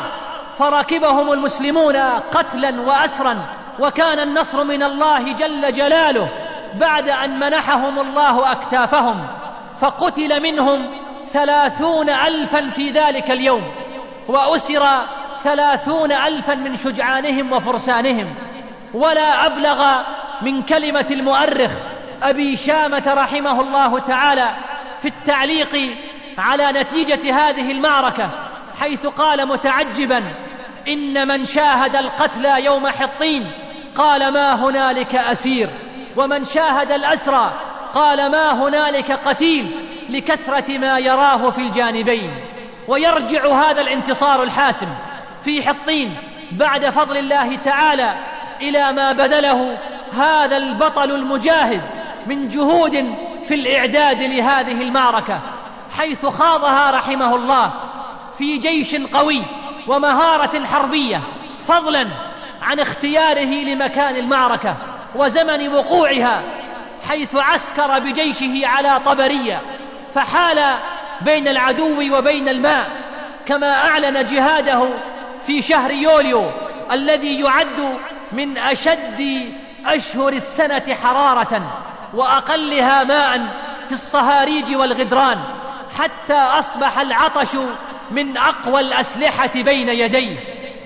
فركبهم المسلمون قتلا وأسرا. وكان النصر من الله جل جلاله بعد أن منحهم الله أكتافهم، فقتل منهم ثلاثون ألفا في ذلك اليوم، وأسر ثلاثون ألفا من شجعانهم وفرسانهم. ولا أبلغ من كلمة المؤرخ أبي شامة رحمه الله تعالى في التعليق على نتيجة هذه المعركة، حيث قال متعجبا: إن من شاهد القتلى يوم حطين قال ما هنالك أسير، ومن شاهد الأسرى قال ما هنالك قتيل، لكثرة ما يراه في الجانبين. ويرجع هذا الانتصار الحاسم في حطين بعد فضل الله تعالى إلى ما بذله هذا البطل المجاهد من جهود في الإعداد لهذه المعركة، حيث خاضها رحمه الله في جيش قوي ومهارة حربية، فضلا عن اختياره لمكان المعركة وزمن وقوعها، حيث عسكر بجيشه على طبرية، فحال بين العدو وبين الماء، كما أعلن جهاده في شهر يوليو الذي يعد من أشد أشهر السنة حرارة وأقلها ماء في الصهاريج والغدران، حتى أصبح العطش من أقوى الأسلحة بين يديه.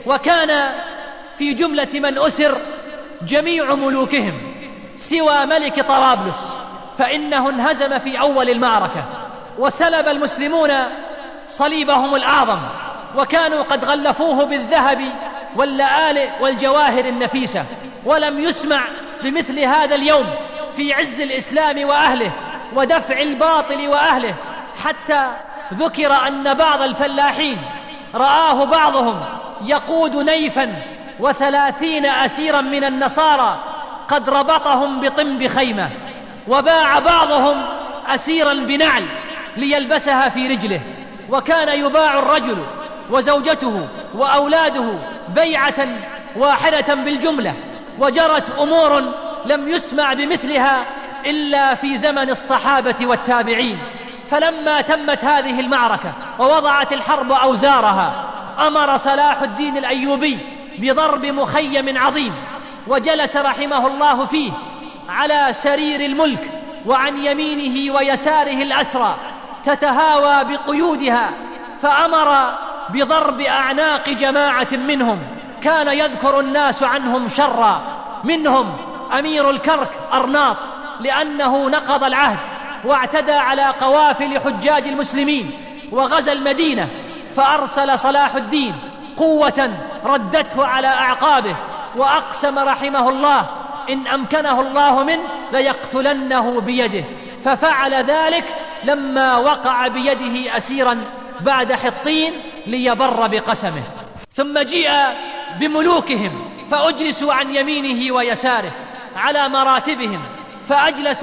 وكان في جملة من أسر جميع ملوكهم سوى ملك طرابلس، فإنه انهزم في أول المعركة، وسلب المسلمون صليبهم الأعظم، وكانوا قد غلفوه بالذهب واللآلئ والجواهر النفيسة، ولم يسمع بمثل هذا اليوم في عز الإسلام وأهله ودفع الباطل وأهله، حتى ذكر أن بعض الفلاحين رآه بعضهم يقود نيفا وثلاثين أسيرا من النصارى قد ربطهم بطنب خيمة، وباع بعضهم أسيرا بنعل ليلبسها في رجله، وكان يباع الرجل وزوجته وأولاده بيعة واحدة بالجملة. وجرت أمور لم يسمع بمثلها إلا في زمن الصحابة والتابعين. فلما تمت هذه المعركة ووضعت الحرب أوزارها، أمر صلاح الدين الأيوبي بضرب مخيم عظيم، وجلس رحمه الله فيه على سرير الملك، وعن يمينه ويساره الأسرى تتهاوى بقيودها، فأمر بضرب أعناق جماعة منهم كان يذكر الناس عنهم شرا، منهم أمير الكرك أرناط لأنه نقض العهد واعتدى على قوافل حجاج المسلمين وغزا المدينة، فأرسل صلاح الدين قوة ردته على أعقابه، وأقسم رحمه الله إن أمكنه الله منه ليقتلنه بيده، ففعل ذلك لما وقع بيده أسيرا بعد حطين ليبر بقسمه. ثم جيء بملوكهم فأجلسوا عن يمينه ويساره على مراتبهم، فأجلس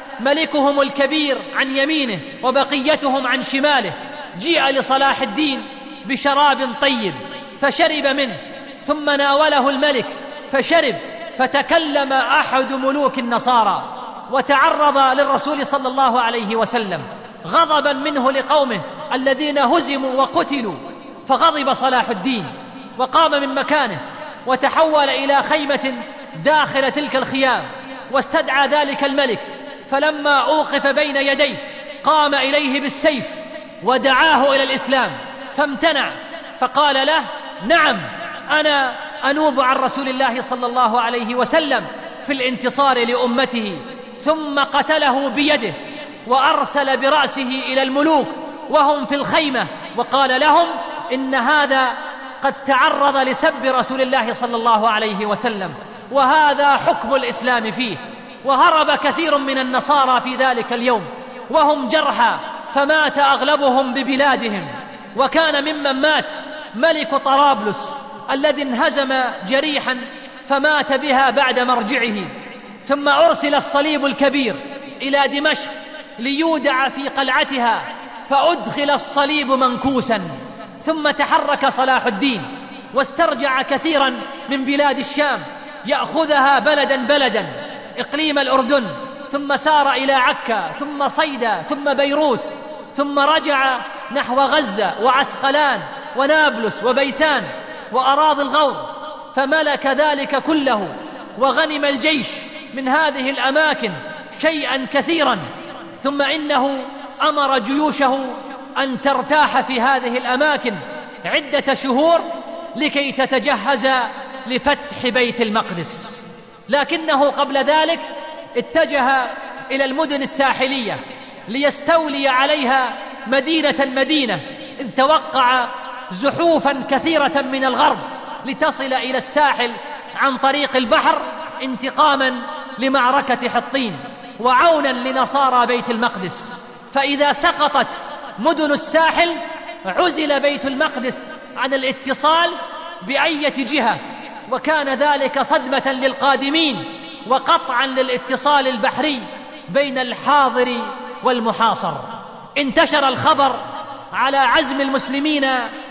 ملكهم الكبير عن يمينه وبقيتهم عن شماله. جيء لصلاح الدين بشراب طيب فشرب منه، ثم ناوله الملك فشرب، فتكلم أحد ملوك النصارى وتعرض للرسول صلى الله عليه وسلم غضبا منه لقومه الذين هزموا وقتلوا، فغضب صلاح الدين وقام من مكانه وتحول إلى خيمة داخل تلك الخيام، واستدعى ذلك الملك، فلما أوقف بين يديه قام إليه بالسيف ودعاه إلى الإسلام، فامتنع، فقال له نعم أنا أنوب عن رسول الله صلى الله عليه وسلم في الانتصار لأمته. ثم قتله بيده وأرسل برأسه إلى الملوك وهم في الخيمة، وقال لهم إن هذا قد تعرض لسب رسول الله صلى الله عليه وسلم، وهذا حكم الإسلام فيه. وهرب كثير من النصارى في ذلك اليوم وهم جرحى، فمات أغلبهم ببلادهم. وكان ممن مات ملك طرابلس الذي انهزم جريحا فمات بها بعد مرجعه. ثم أرسل الصليب الكبير إلى دمشق ليودع في قلعتها، فأدخل الصليب منكوسا. ثم تحرك صلاح الدين واسترجع كثيرا من بلاد الشام يأخذها بلدا بلدا، إقليم الأردن، ثم سار إلى عكا، ثم صيدا، ثم بيروت، ثم رجع نحو غزة وعسقلان ونابلس وبيسان وأراضي الغور، فملك ذلك كله، وغنم الجيش من هذه الأماكن شيئا كثيرا. ثم إنه أمر جيوشه أن ترتاح في هذه الأماكن عدة شهور لكي تتجهز لفتح بيت المقدس. لكنه قبل ذلك اتجه إلى المدن الساحلية ليستولي عليها مدينة مدينة، إذ توقع زحوفا كثيرة من الغرب لتصل إلى الساحل عن طريق البحر، انتقاما لمعركة حطين وعونا لنصارى بيت المقدس. فإذا سقطت مدن الساحل عزل بيت المقدس عن الاتصال بأية جهة، وكان ذلك صدمة للقادمين وقطعا للاتصال البحري بين الحاضر والمحاصر. انتشر الخبر على عزم المسلمين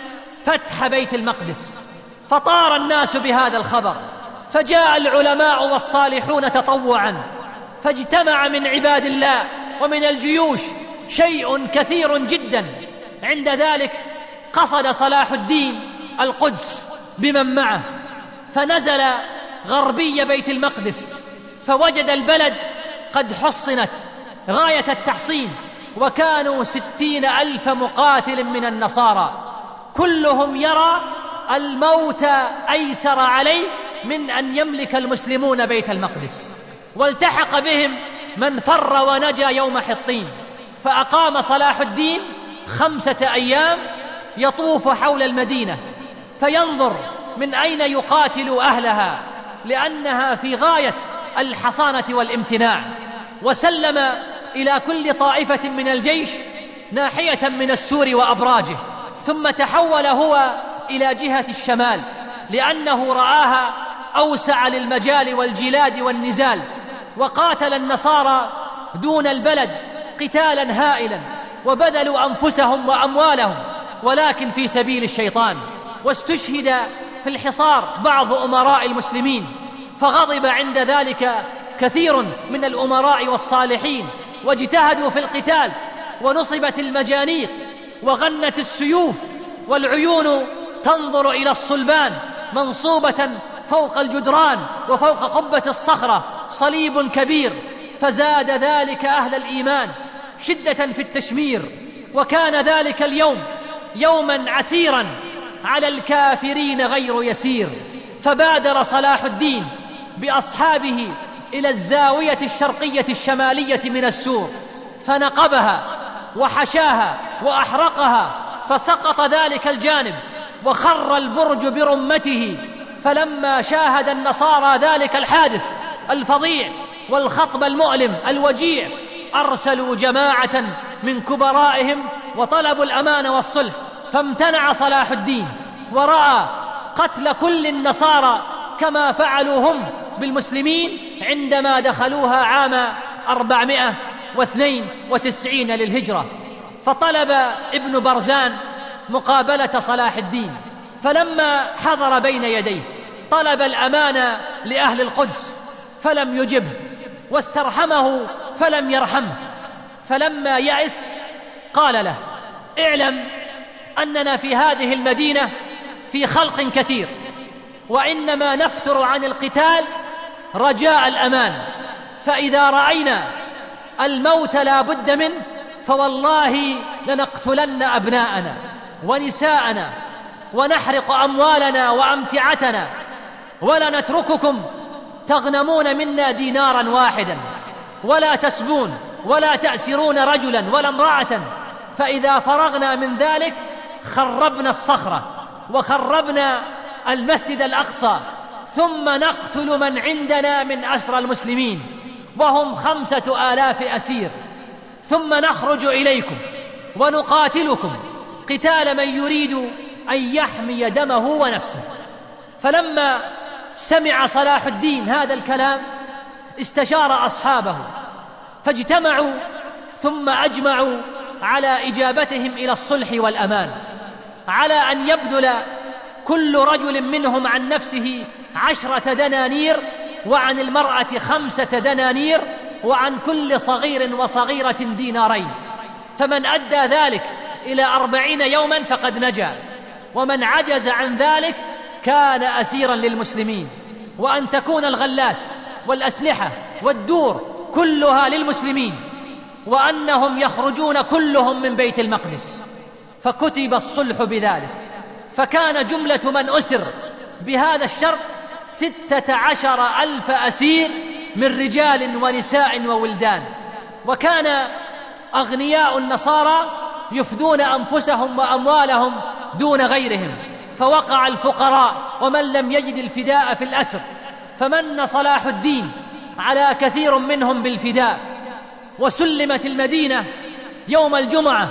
فتح بيت المقدس، فطار الناس بهذا الخبر، فجاء العلماء والصالحون تطوعا، فاجتمع من عباد الله ومن الجيوش شيء كثير جدا. عند ذلك قصد صلاح الدين القدس بمن معه، فنزل غربي بيت المقدس، فوجد البلد قد حصنت غاية التحصين، وكانوا ستين ألف مقاتل من النصارى، كلهم يرى الموت أيسر عليه من أن يملك المسلمون بيت المقدس. والتحق بهم من فر ونجا يوم حطين. فأقام صلاح الدين خمسة أيام يطوف حول المدينة فينظر من أين يقاتل أهلها، لأنها في غاية الحصانة والامتناع، وسلم إلى كل طائفة من الجيش ناحية من السور وأبراجه، ثم تحول هو إلى جهة الشمال لأنه رآها أوسع للمجال والجلاد والنزال، وقاتل النصارى دون البلد قتالا هائلا، وبذلوا أنفسهم وأموالهم ولكن في سبيل الشيطان. واستشهد في الحصار بعض أمراء المسلمين، فغضب عند ذلك كثير من الأمراء والصالحين، واجتهدوا في القتال، ونصبت المجانيق وغنت السيوف، والعيون تنظر إلى الصلبان منصوبة فوق الجدران، وفوق قبة الصخرة صليب كبير، فزاد ذلك أهل الإيمان شدة في التشمير. وكان ذلك اليوم يوما عسيرا على الكافرين غير يسير، فبادر صلاح الدين بأصحابه إلى الزاوية الشرقية الشمالية من السور، فنقبها وحشاها وأحرقها، فسقط ذلك الجانب وخر البرج برمته. فلما شاهد النصارى ذلك الحادث الفظيع والخطب المؤلم الوجيع، أرسلوا جماعة من كبرائهم وطلبوا الأمان والصلح، فامتنع صلاح الدين ورأى قتل كل النصارى كما فعلوا هم بالمسلمين عندما دخلوها عام أربعمائة واثنين وتسعين للهجرة. فطلب ابن برزان مقابلة صلاح الدين، فلما حضر بين يديه طلب الأمان لأهل القدس فلم يجبه، واسترحمه فلم يرحمه. فلما يأس قال له: اعلم أننا في هذه المدينة في خلق كثير، وإنما نفتر عن القتال رجاء الأمان، فإذا رأينا الموت لا بد منه فوالله لنقتلن أبناءنا ونساءنا ونحرق أموالنا وأمتعتنا، ولا نترككم تغنمون منا دينارا واحدا، ولا تسبون ولا تأسرون رجلا ولا امرأة، فإذا فرغنا من ذلك خربنا الصخرة وخربنا المسجد الأقصى، ثم نقتل من عندنا من أسرى المسلمين وهم خمسة آلاف أسير، ثم نخرج إليكم ونقاتلكم قتال من يريد أن يحمي دمه ونفسه. فلما سمع صلاح الدين هذا الكلام استشار أصحابه فاجتمعوا، ثم أجمعوا على إجابتهم إلى الصلح والأمان، على أن يبذل كل رجل منهم عن نفسه عشرة دنانير، وعن المرأة خمسة دنانير، وعن كل صغير وصغيرة دينارين. فمن أدى ذلك إلى أربعين يوما فقد نجا، ومن عجز عن ذلك كان أسيرا للمسلمين. وأن تكون الغلات والأسلحة والدور كلها للمسلمين، وأنهم يخرجون كلهم من بيت المقدس. فكتب الصلح بذلك، فكان جملة من أسر بهذا الشرط ستة عشر ألف أسير من رجال ونساء وولدان. وكان أغنياء النصارى يفدون أنفسهم وأموالهم دون غيرهم، فوقع الفقراء ومن لم يجد الفداء في الأسر، فمن صلاح الدين على كثير منهم بالفداء. وسلمت المدينة يوم الجمعة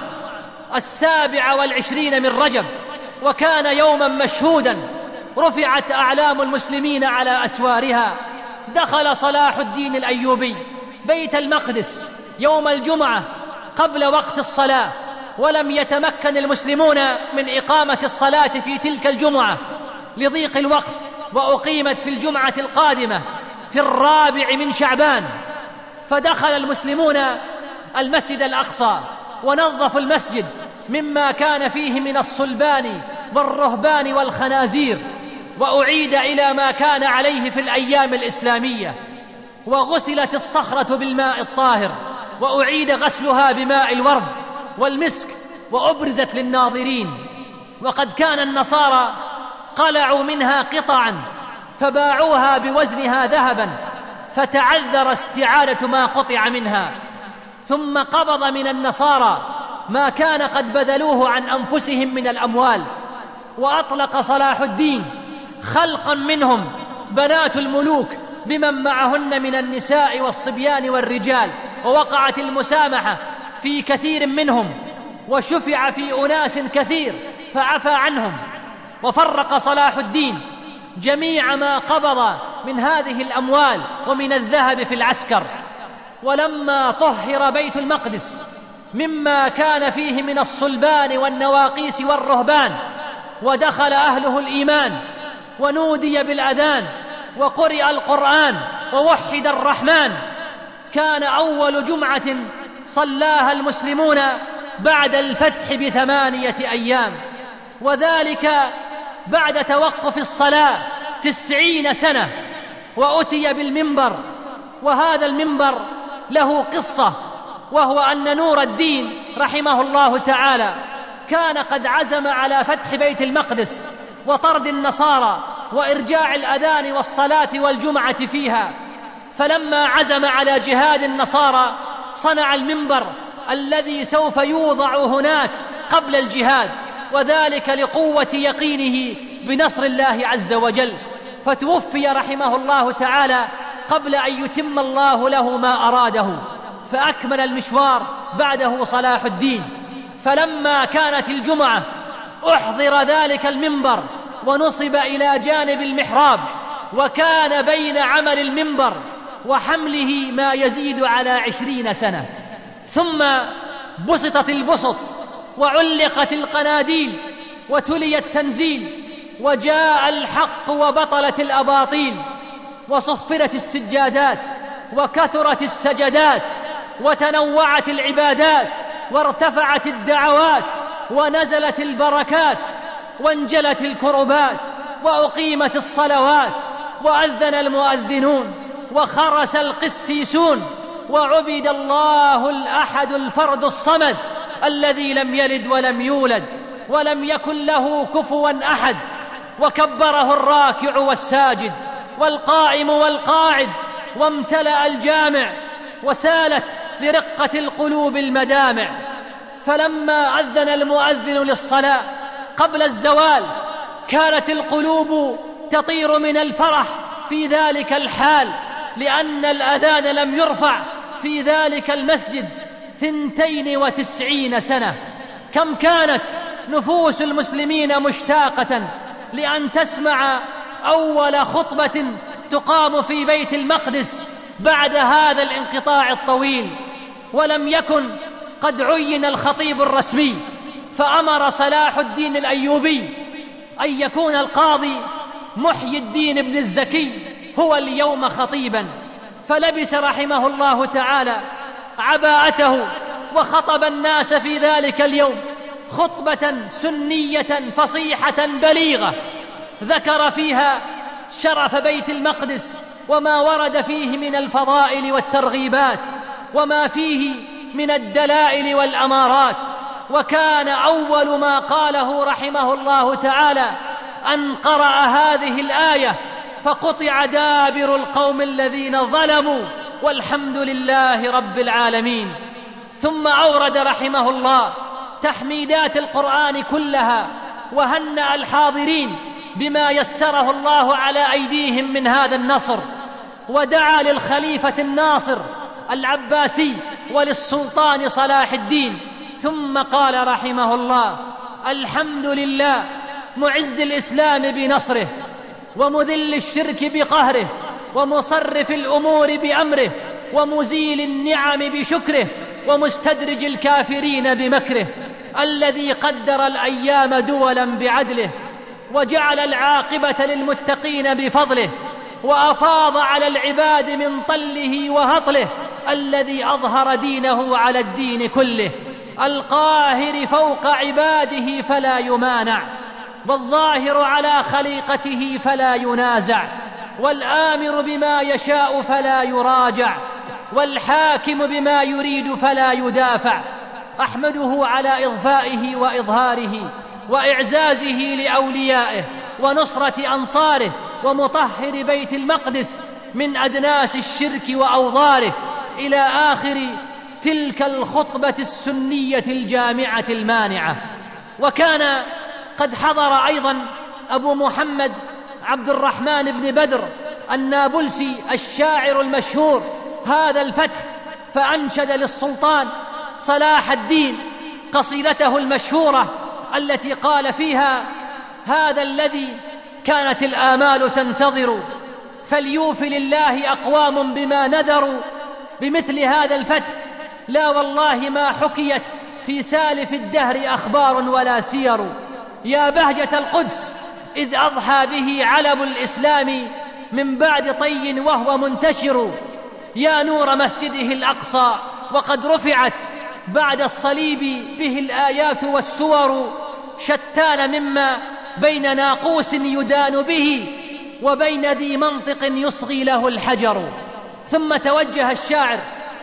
السابع والعشرين من رجب، وكان يوما مشهودا، رفعت أعلام المسلمين على أسوارها. دخل صلاح الدين الأيوبي بيت المقدس يوم الجمعة قبل وقت الصلاة، ولم يتمكن المسلمون من إقامة الصلاة في تلك الجمعة لضيق الوقت، وأقيمت في الجمعة القادمة في الرابع من شعبان. فدخل المسلمون المسجد الأقصى ونظفوا المسجد مما كان فيه من الصلبان والرهبان والخنازير، وأعيد إلى ما كان عليه في الأيام الإسلامية، وغسلت الصخرة بالماء الطاهر، وأعيد غسلها بماء الورد والمسك، وأبرزت للناظرين. وقد كان النصارى قلعوا منها قطعا فباعوها بوزنها ذهبا، فتعذر استعادة ما قطع منها، ثم قبض من النصارى ما كان قد بذلوه عن أنفسهم من الأموال، وأطلق صلاح الدين خلقا منهم بنات الملوك بمن معهن من النساء والصبيان والرجال، ووقعت المسامحة في كثير منهم، وشفع في أناس كثير فعفى عنهم. وفرق صلاح الدين جميع ما قبض من هذه الأموال ومن الذهب في العسكر. ولما طهر بيت المقدس مما كان فيه من الصلبان والنواقيس والرهبان، ودخل أهله الإيمان، ونودي بالأذان، وقرئ القرآن، ووحد الرحمن، كان أول جمعة صلاها المسلمون بعد الفتح بثمانية أيام، وذلك بعد توقف الصلاة تسعين سنة. وأتي بالمنبر، وهذا المنبر له قصة، وهو أن نور الدين رحمه الله تعالى كان قد عزم على فتح بيت المقدس وطرد النصارى وإرجاع الأذان والصلاة والجمعة فيها، فلما عزم على جهاد النصارى صنع المنبر الذي سوف يوضع هناك قبل الجهاد، وذلك لقوة يقينه بنصر الله عز وجل. فتوفي رحمه الله تعالى قبل أن يتم الله له ما أراده، فأكمل المشوار بعده صلاح الدين. فلما كانت الجمعة أحضر ذلك المنبر ونصب إلى جانب المحراب، وكان بين عمل المنبر وحمله ما يزيد على عشرين سنة. ثم بسطت البسط وعلقت القناديل وتلي التنزيل، وجاء الحق وبطلت الأباطيل، وصفرت السجادات وكثرت السجدات وتنوعت العبادات وارتفعت الدعوات ونزلت البركات وانجلت الكربات وأقيمت الصلوات وأذن المؤذنون وخرس القسيسون، وعبد الله الأحد الفرد الصمد الذي لم يلد ولم يولد ولم يكن له كفوا أحد، وكبره الراكع والساجد والقائم والقاعد، وامتلأ الجامع وسالت لرقة القلوب المدامع. فلما أذن المؤذن للصلاة قبل الزوال كانت القلوب تطير من الفرح في ذلك الحال، لأن الأذان لم يرفع في ذلك المسجد ثنتين وتسعين سنة. كم كانت نفوس المسلمين مشتاقة لأن تسمع أول خطبة تقام في بيت المقدس بعد هذا الانقطاع الطويل. ولم يكن قد عين الخطيب الرسمي، فأمر صلاح الدين الأيوبي أن يكون القاضي محي الدين بن الزكي هو اليوم خطيبا، فلبس رحمه الله تعالى عباءته وخطب الناس في ذلك اليوم خطبة سنية فصيحة بليغة، ذكر فيها شرف بيت المقدس وما ورد فيه من الفضائل والترغيبات وما فيه من الدلائل والأمارات. وكان أول ما قاله رحمه الله تعالى أن قرأ هذه الآية: فقطع دابر القوم الذين ظلموا والحمد لله رب العالمين. ثم أورد رحمه الله تحميدات القرآن كلها، وهنأ الحاضرين بما يسره الله على أيديهم من هذا النصر، ودعا للخليفة الناصر العباسي وللسلطان صلاح الدين. ثم قال رحمه الله: الحمد لله معز الإسلام بنصره، ومذل الشرك بقهره، ومصرف الأمور بأمره، ومزيل النعم بشكره، ومستدرج الكافرين بمكره، الذي قدر الأيام دولا بعدله، وجعل العاقبة للمتقين بفضله، وأفاض على العباد من طله وهطله، الذي أظهر دينه على الدين كله، القاهر فوق عباده فلا يمانع، والظاهر على خليقته فلا ينازع، والآمر بما يشاء فلا يراجع، والحاكم بما يريد فلا يدافع. أحمده على إضفائه وإظهاره وإعزازه لأوليائه ونصرة أنصاره ومطهر بيت المقدس، من أدناس الشرك وأوضاره إلى آخر تلك الخطبة السنية الجامعة المانعة. وكان قد حضر أيضا أبو محمد عبد الرحمن بن بدر النابلسي الشاعر المشهور هذا الفتح، فأنشد للسلطان صلاح الدين قصيدته المشهورة التي قال فيها: هذا الذي كانت الآمال تنتظر، فليوف لله أقوام بما نذروا. بمثل هذا الفتح لا والله ما حكيت في سالف الدهر أخبار ولا سير. يا بهجة القدس إذ أضحى به علم الإسلام من بعد طي وهو منتشر. يا نور مسجده الأقصى وقد رفعت بعد الصليب به الآيات والسور. شتان مما بين ناقوس يدان به وبين ذي منطق يصغي له الحجر. ثم توجه الشاعر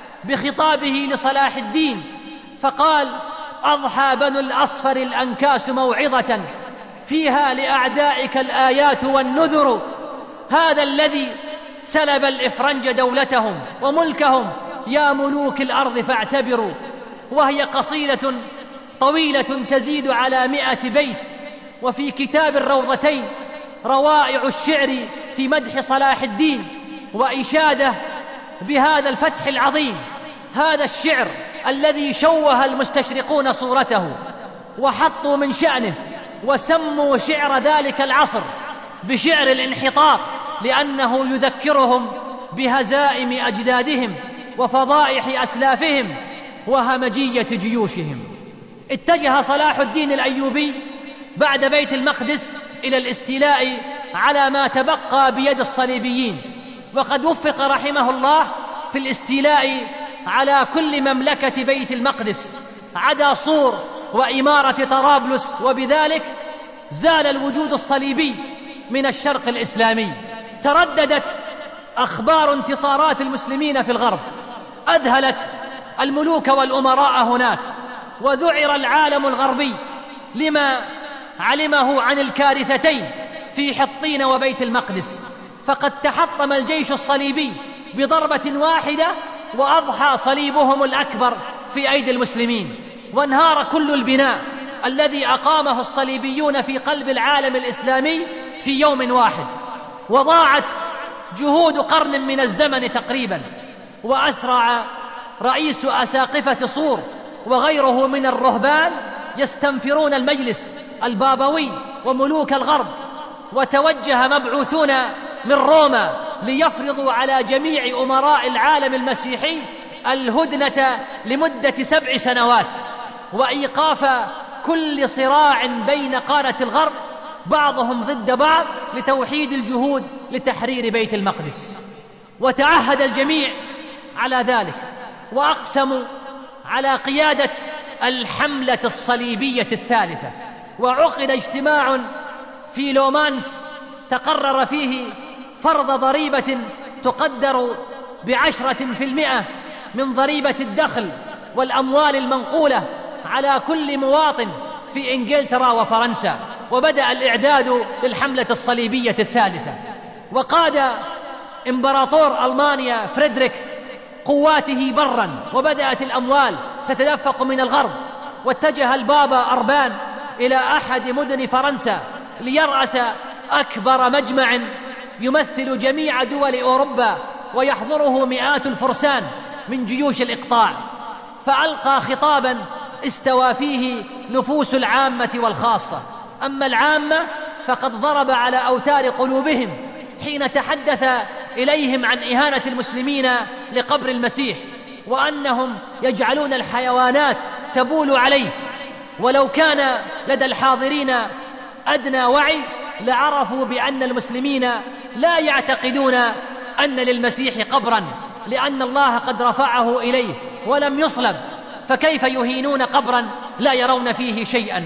بخطابه لصلاح الدين فقال: أضحى بنو الأصفر الأنكاس موعظة فيها لأعدائك الآيات والنذر. هذا الذي سلب الإفرنج دولتهم وملكهم، يا ملوك الأرض فاعتبروا. وهي قصيدة طويلة تزيد على مئة بيت. وفي كتاب الروضتين روائع الشعر في مدح صلاح الدين وإشادة بهذا الفتح العظيم. هذا الشعر الذي شوه المستشرقون صورته وحطوا من شأنه وسموا شعر ذلك العصر بشعر الانحطاط، لأنه يذكرهم بهزائم أجدادهم وفضائح أسلافهم وهمجية جيوشهم. اتجه صلاح الدين الأيوبي بعد بيت المقدس إلى الاستيلاء على ما تبقى بيد الصليبيين، وقد وفق رحمه الله في الاستيلاء على كل مملكة بيت المقدس عدا صور وإمارة طرابلس، وبذلك زال الوجود الصليبي من الشرق الإسلامي. ترددت أخبار انتصارات المسلمين في الغرب، أذهلت الملوك والأمراء هناك، وذعر العالم الغربي لما علمه عن الكارثتين في حطين وبيت المقدس. فقد تحطم الجيش الصليبي بضربة واحدة وأضحى صليبهم الأكبر في أيدي المسلمين، وانهار كل البناء الذي أقامه الصليبيون في قلب العالم الإسلامي في يوم واحد، وضاعت جهود قرن من الزمن تقريبا. وأسرع رئيس أساقفة صور وغيره من الرهبان يستنفرون المجلس البابوي وملوك الغرب، وتوجه مبعوثون من روما ليفرضوا على جميع أمراء العالم المسيحي الهدنة لمدة سبع سنوات وإيقاف كل صراع بين قارة الغرب بعضهم ضد بعض لتوحيد الجهود لتحرير بيت المقدس. وتعهد الجميع على ذلك، وأقسموا على قيادة الحملة الصليبية الثالثة. وعقد اجتماع في لومانس تقرر فيه فرض ضريبة تقدر بعشرة في المئة من ضريبة الدخل والأموال المنقولة على كل مواطن في إنجلترا وفرنسا. وبدأ الإعداد للحملة الصليبية الثالثة، وقاد إمبراطور ألمانيا فريدريك قواته برا، وبدأت الأموال تتدفق من الغرب. واتجه البابا أربان إلى أحد مدن فرنسا ليرأس أكبر مجمع يمثل جميع دول أوروبا ويحضره مئات الفرسان من جيوش الإقطاع، فألقى خطابا استوى فيه نفوس العامة والخاصة. أما العامة فقد ضرب على أوتار قلوبهم حين تحدث إليهم عن إهانة المسلمين لقبر المسيح، وأنهم يجعلون الحيوانات تبول عليه. ولو كان لدى الحاضرين أدنى وعي لعرفوا بأن المسلمين لا يعتقدون أن للمسيح قبرا، لأن الله قد رفعه إليه ولم يصلب، فكيف يهينون قبرا لا يرون فيه شيئا.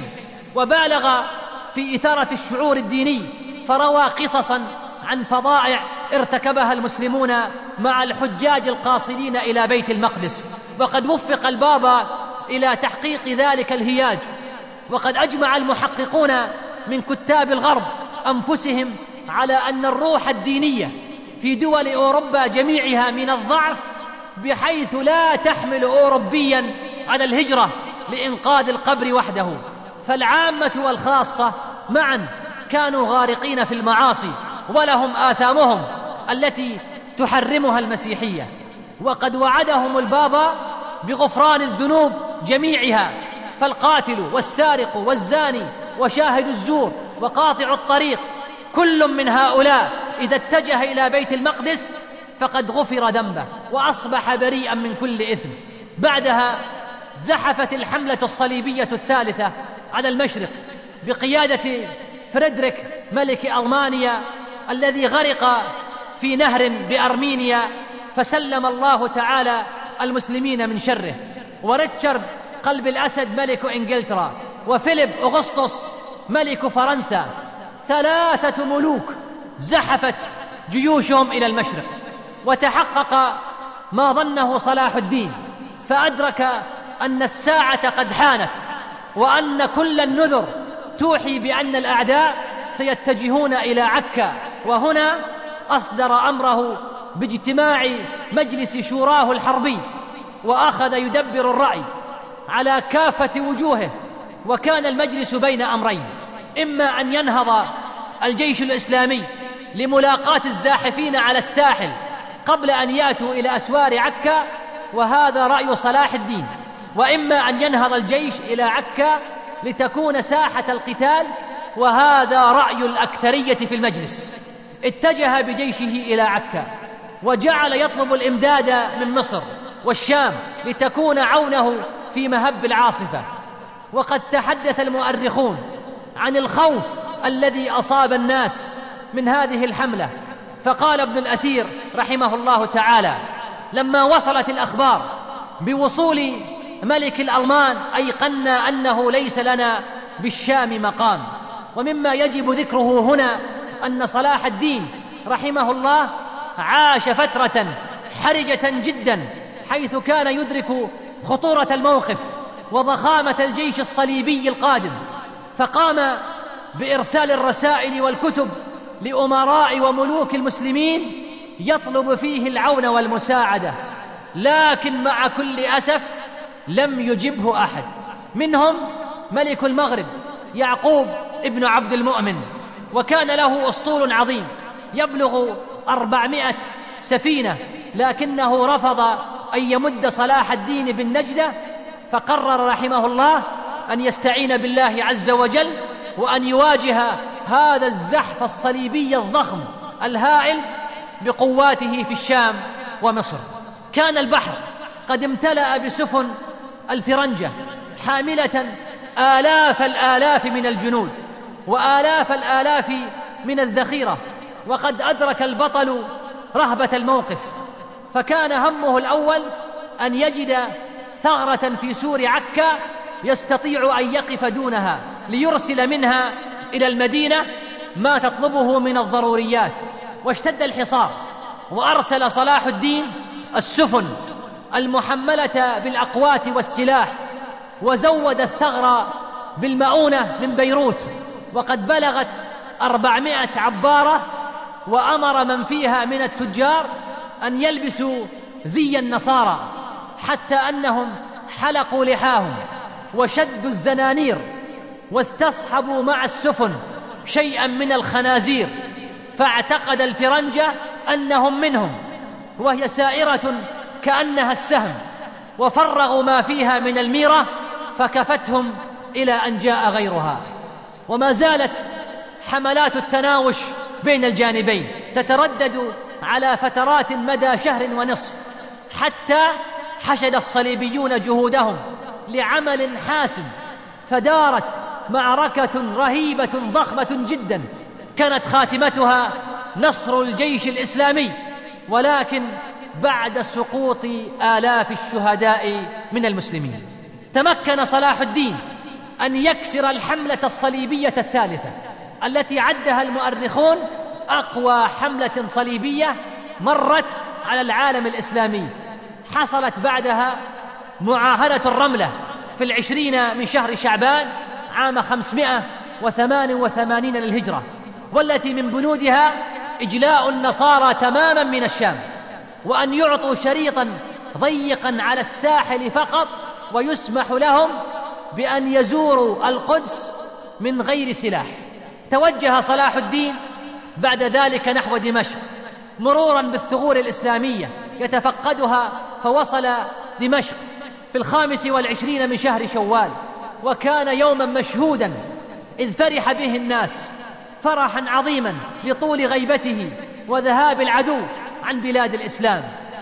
وبالغ في إثارة الشعور الديني، فروى قصصا عن فظائع ارتكبها المسلمون مع الحجاج القاصدين إلى بيت المقدس. وقد وفق البابا إلى تحقيق ذلك الهياج. وقد أجمع المحققون من كتاب الغرب أنفسهم على أن الروح الدينية في دول أوروبا جميعها من الضعف بحيث لا تحمل أوروبيا على الهجرة لإنقاذ القبر وحده، فالعامة والخاصة معا كانوا غارقين في المعاصي ولهم آثامهم التي تحرمها المسيحية. وقد وعدهم البابا بغفران الذنوب جميعها، فالقاتل والسارق والزاني وشاهد الزور وقاطع الطريق كل من هؤلاء إذا اتجه إلى بيت المقدس فقد غفر ذنبه وأصبح بريئا من كل إثم. بعدها زحفت الحملة الصليبية الثالثة على المشرق بقيادة فريدريك ملك ألمانيا الذي غرق في نهر بأرمينيا، فسلم الله تعالى المسلمين من شره، وريتشارد قلب الأسد ملك إنجلترا، وفيليب أغسطس ملك فرنسا، ثلاثة ملوك زحفت جيوشهم إلى المشرق. وتحقق ما ظنه صلاح الدين، فأدرك أن الساعة قد حانت، وأن كل النذر توحي بأن الأعداء سيتجهون إلى عكا. وهنا أصدر أمره باجتماع مجلس شوراه الحربي، وأخذ يدبر الرأي على كافة وجوهه. وكان المجلس بين أمرين: إما أن ينهض الجيش الإسلامي لملاقاة الزاحفين على الساحل قبل أن يأتوا إلى أسوار عكا، وهذا رأي صلاح الدين، وإما أن ينهض الجيش إلى عكا لتكون ساحة القتال، وهذا رأي الأكثرية في المجلس. اتجه بجيشه إلى عكا وجعل يطلب الإمداد من مصر والشام لتكون عونه في مهب العاصفة. وقد تحدث المؤرخون عن الخوف الذي أصاب الناس من هذه الحملة، فقال ابن الأثير رحمه الله تعالى: لما وصلت الأخبار بوصول ملك الألمان أيقنا أنه ليس لنا بالشام مقام. ومما يجب ذكره هنا أن صلاح الدين رحمه الله عاش فترة حرجة جدا، حيث كان يدرك خطورة الموقف وضخامة الجيش الصليبي القادم، فقام بإرسال الرسائل والكتب لأمراء وملوك المسلمين يطلب فيه العون والمساعدة، لكن مع كل أسف لم يجبه أحد. منهم ملك المغرب يعقوب ابن عبد المؤمن، وكان له أسطول عظيم يبلغ أربعمائة سفينة، لكنه رفض أن يمد صلاح الدين بالنجدة، فقرر رحمه الله أن يستعين بالله عز وجل وأن يواجه هذا الزحف الصليبي الضخم الهائل بقواته في الشام ومصر. كان البحر قد امتلأ بسفن الفرنجة حاملة آلاف الآلاف من الجنود وآلاف الآلاف من الذخيرة، وقد أدرك البطل رهبة الموقف، فكان همه الأول أن يجد ثغرة في سور عكا يستطيع أن يقف دونها ليرسل منها إلى المدينة ما تطلبه من الضروريات. واشتد الحصار، وأرسل صلاح الدين السفن المحملة بالأقوات والسلاح، وزود الثغر بالمؤونة من بيروت، وقد بلغت أربعمائة عبارة، وأمر من فيها من التجار أن يلبسوا زي النصارى، حتى أنهم حلقوا لحاهم وشدوا الزنانير واستصحبوا مع السفن شيئا من الخنازير، فاعتقد الفرنجة أنهم منهم، وهي سائرة كأنها السهم، وفرغوا ما فيها من الميرة فكفتهم إلى أن جاء غيرها. وما زالت حملات التناوش بين الجانبين تتردد على فترات مدى شهر ونصف، حتى حشد الصليبيون جهودهم لعمل حاسم، فدارت معركة رهيبة ضخمة جدا كانت خاتمتها نصر الجيش الإسلامي، ولكن بعد سقوط آلاف الشهداء من المسلمين. تمكن صلاح الدين أن يكسر الحملة الصليبية الثالثة التي عدها المؤرخون أقوى حملة صليبية مرت على العالم الإسلامي. حصلت بعدها معاهدة الرملة في العشرين من شهر شعبان عام خمسمائة وثمان وثمانين للهجرة، والتي من بنودها إجلاء النصارى تماما من الشام، وأن يعطوا شريطا ضيقا على الساحل فقط، ويسمح لهم بأن يزوروا القدس من غير سلاح. توجه صلاح الدين بعد ذلك نحو دمشق مرورا بالثغور الإسلامية يتفقدها، فوصل دمشق في الخامس والعشرين من شهر شوال، وكان يوما مشهودا إذ فرح به الناس فرحا عظيما لطول غيبته وذهاب العدو عن بلاد الإسلام.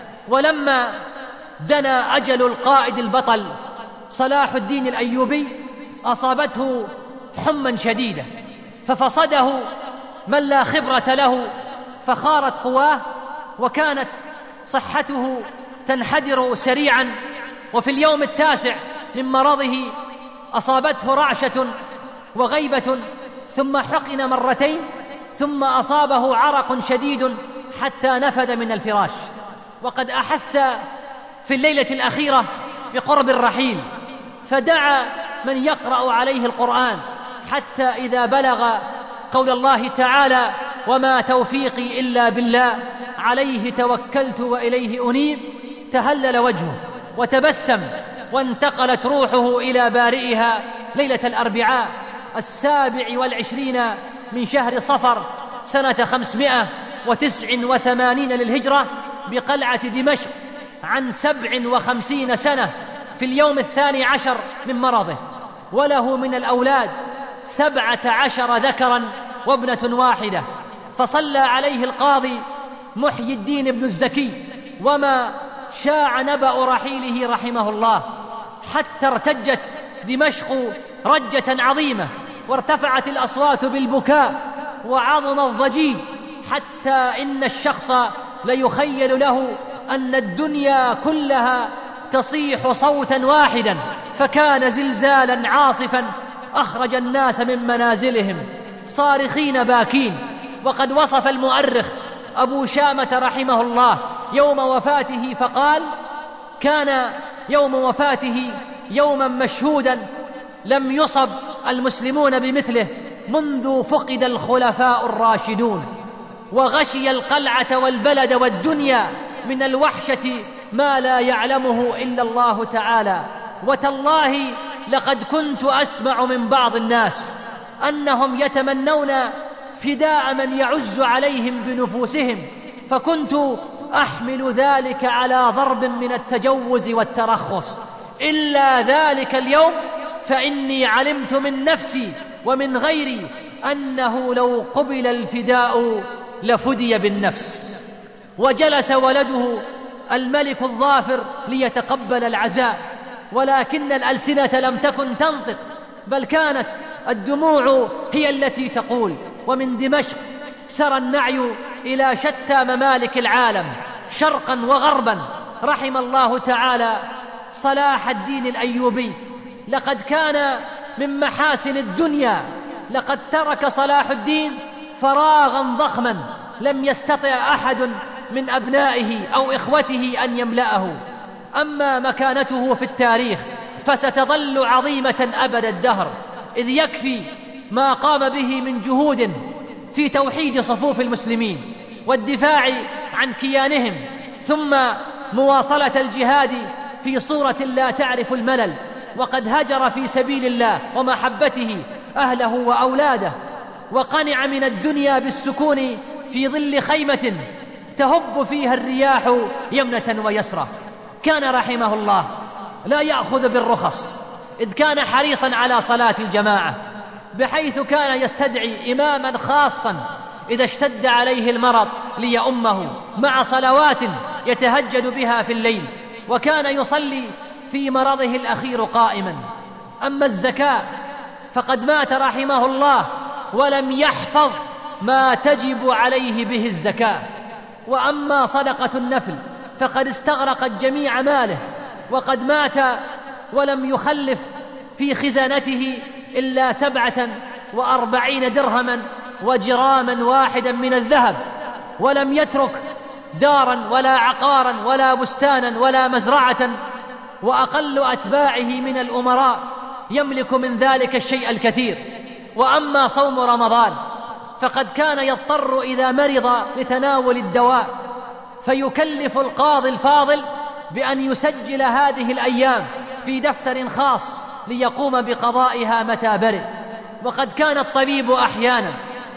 ولما دنا أجل القائد البطل صلاح الدين الأيوبي أصابته حمى شديدة، ففصده من لا خبرة له، فخارت قواه، وكانت صحته تنحدر سريعا. وفي اليوم التاسع من مرضه أصابته رعشة وغيبة، ثم حقن مرتين، ثم أصابه عرق شديد حتى نفد من الفراش. وقد أحس في الليلة الأخيرة بقرب الرحيل، فدعا من يقرأ عليه القرآن، حتى إذا بلغ قول الله تعالى: وما توفيقي إلا بالله عليه توكلت وإليه أنيب، تهلل وجهه وتبسم، وانتقلت روحه إلى بارئها ليلة الأربعاء السابع والعشرين من شهر صفر سنة خمسمائة وتسع وثمانين للهجرة بقلعة دمشق، عن سبع وخمسين سنة، في اليوم الثاني عشر من مرضه. وله من الأولاد سبعة عشر ذكرا وابنة واحدة. فصلى عليه القاضي محي الدين بن الزكي، وما شاع نبأ رحيله رحمه الله، حتى ارتجت دمشق رجة عظيمة، وارتفعت الأصوات بالبكاء، وعظم الضجيج، حتى إن الشخص ليخيل له أن الدنيا كلها تصيح صوتا واحدا. فكان زلزالا عاصفا أخرج الناس من منازلهم صارخين باكين. وقد وصف المؤرخ أبو شامة رحمه الله يوم وفاته فقال: كان يوم وفاته يوما مشهودا لم يصب المسلمون بمثله منذ فقد الخلفاء الراشدون، وغشي القلعة والبلد والدنيا من الوحشة ما لا يعلمه إلا الله تعالى. وتالله لقد كنت أسمع من بعض الناس أنهم يتمنون فداء من يعز عليهم بنفوسهم، فكنت أحمل ذلك على ضرب من التجوز والترخص. إلا ذلك اليوم فإني علمت من نفسي ومن غيري أنه لو قبل الفداء لفدي بالنفس. وجلس ولده الملك الظافر ليتقبل العزاء، ولكن الألسنة لم تكن تنطق، بل كانت الدموع هي التي تقول. ومن دمشق سرى النعي إلى شتى ممالك العالم شرقا وغربا. رحم الله تعالى صلاح الدين الأيوبي. لقد كان من محاسن الدنيا، لقد ترك صلاح الدين فراغا ضخما لم يستطع أحد من أبنائه أو إخوته أن يملأه. أما مكانته في التاريخ فستظل عظيمة أبد الدهر، إذ يكفي ما قام به من جهود في توحيد صفوف المسلمين والدفاع عن كيانهم، ثم مواصلة الجهاد في صورة لا تعرف الملل. وقد هجر في سبيل الله ومحبته أهله وأولاده، وقنع من الدنيا بالسكون في ظل خيمة تهب فيها الرياح يمنة ويسرى. كان رحمه الله لا يأخذ بالرخص، إذ كان حريصا على صلاة الجماعة، بحيث كان يستدعي إماما خاصا إذا اشتد عليه المرض ليؤمه، مع صلوات يتهجد بها في الليل، وكان يصلي في مرضه الأخير قائما. أما الزكاة فقد مات رحمه الله ولم يحفظ ما تجب عليه به الزكاة. وأما صدقة النفل فقد استغرقت جميع ماله، وقد مات ولم يخلف في خزانته إلا سبعة وأربعين درهما وجراما واحدا من الذهب، ولم يترك دارا ولا عقارا ولا بستانا ولا مزرعة. وأقل أتباعه من الأمراء يملك من ذلك الشيء الكثير. وأما صوم رمضان فقد كان يضطر إذا مرض لتناول الدواء، فيكلف القاضي الفاضل بأن يسجل هذه الأيام في دفتر خاص ليقوم بقضائها متى برئ. وقد كان الطبيب أحيانا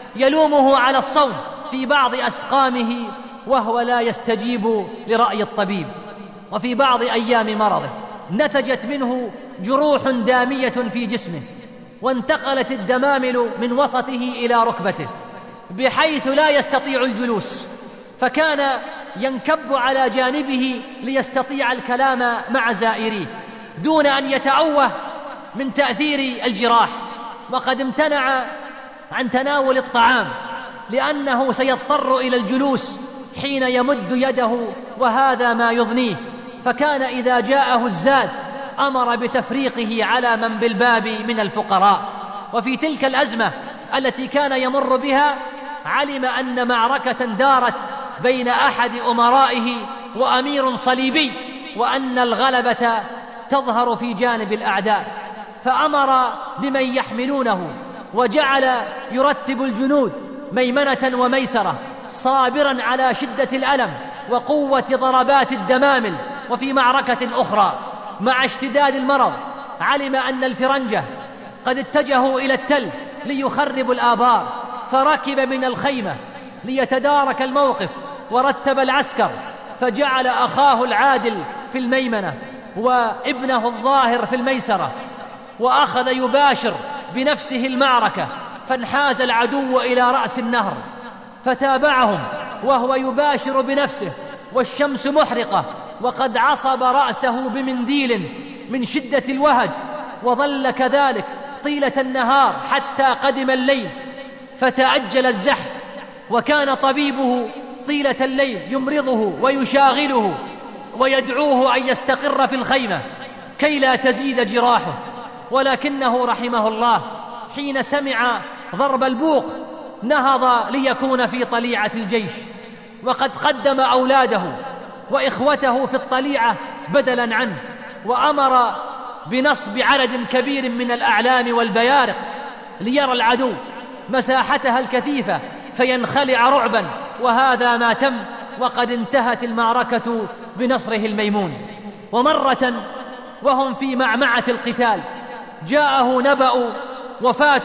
يلومه على الصوم في بعض أسقامه وهو لا يستجيب لرأي الطبيب. وفي بعض أيام مرضه نتجت منه جروح دامية في جسمه، وانتقلت الدمامل من وسطه إلى ركبته بحيث لا يستطيع الجلوس، فكان ينكب على جانبه ليستطيع الكلام مع زائريه دون أن يتأوه من تأثير الجراح. وقد امتنع عن تناول الطعام لأنه سيضطر إلى الجلوس حين يمد يده وهذا ما يضنيه، فكان إذا جاءه الزاد أمر بتفريقه على من بالباب من الفقراء. وفي تلك الأزمة التي كان يمر بها علم أن معركة دارت بين أحد أمرائه وأمير صليبي، وأن الغلبة تظهر في جانب الأعداء، فأمر بمن يحملونه وجعل يرتب الجنود ميمنة وميسرة صابرا على شدة الألم وقوة ضربات الدمامل. وفي معركة أخرى مع اشتداد المرض علم أن الفرنجة قد اتجهوا إلى التل ليخربوا الآبار، فركب من الخيمة ليتدارك الموقف ورتب العسكر، فجعل أخاه العادل في الميمنة وابنه الظاهر في الميسرة، وأخذ يباشر بنفسه المعركة، فانحاز العدو إلى رأس النهر فتابعهم وهو يباشر بنفسه والشمس محرقة، وقد عصب رأسه بمنديل من شدة الوهج، وظل كذلك طيلة النهار حتى قدم الليل فتأجل الزحف. وكان طبيبه طيلة الليل يمرضه ويشاغله ويدعوه أن يستقر في الخيمة كي لا تزيد جراحه، ولكنه رحمه الله حين سمع ضرب البوق نهض ليكون في طليعة الجيش، وقد قدم أولاده وإخوته في الطليعة بدلا عنه، وأمر بنصب عدد كبير من الأعلام والبيارق ليرى العدو مساحتها الكثيفة فينخلع رعبا. وهذا ما تم، وقد انتهت المعركة بنصره الميمون. ومرة وهم في معمعة القتال جاءه نبأ وفاة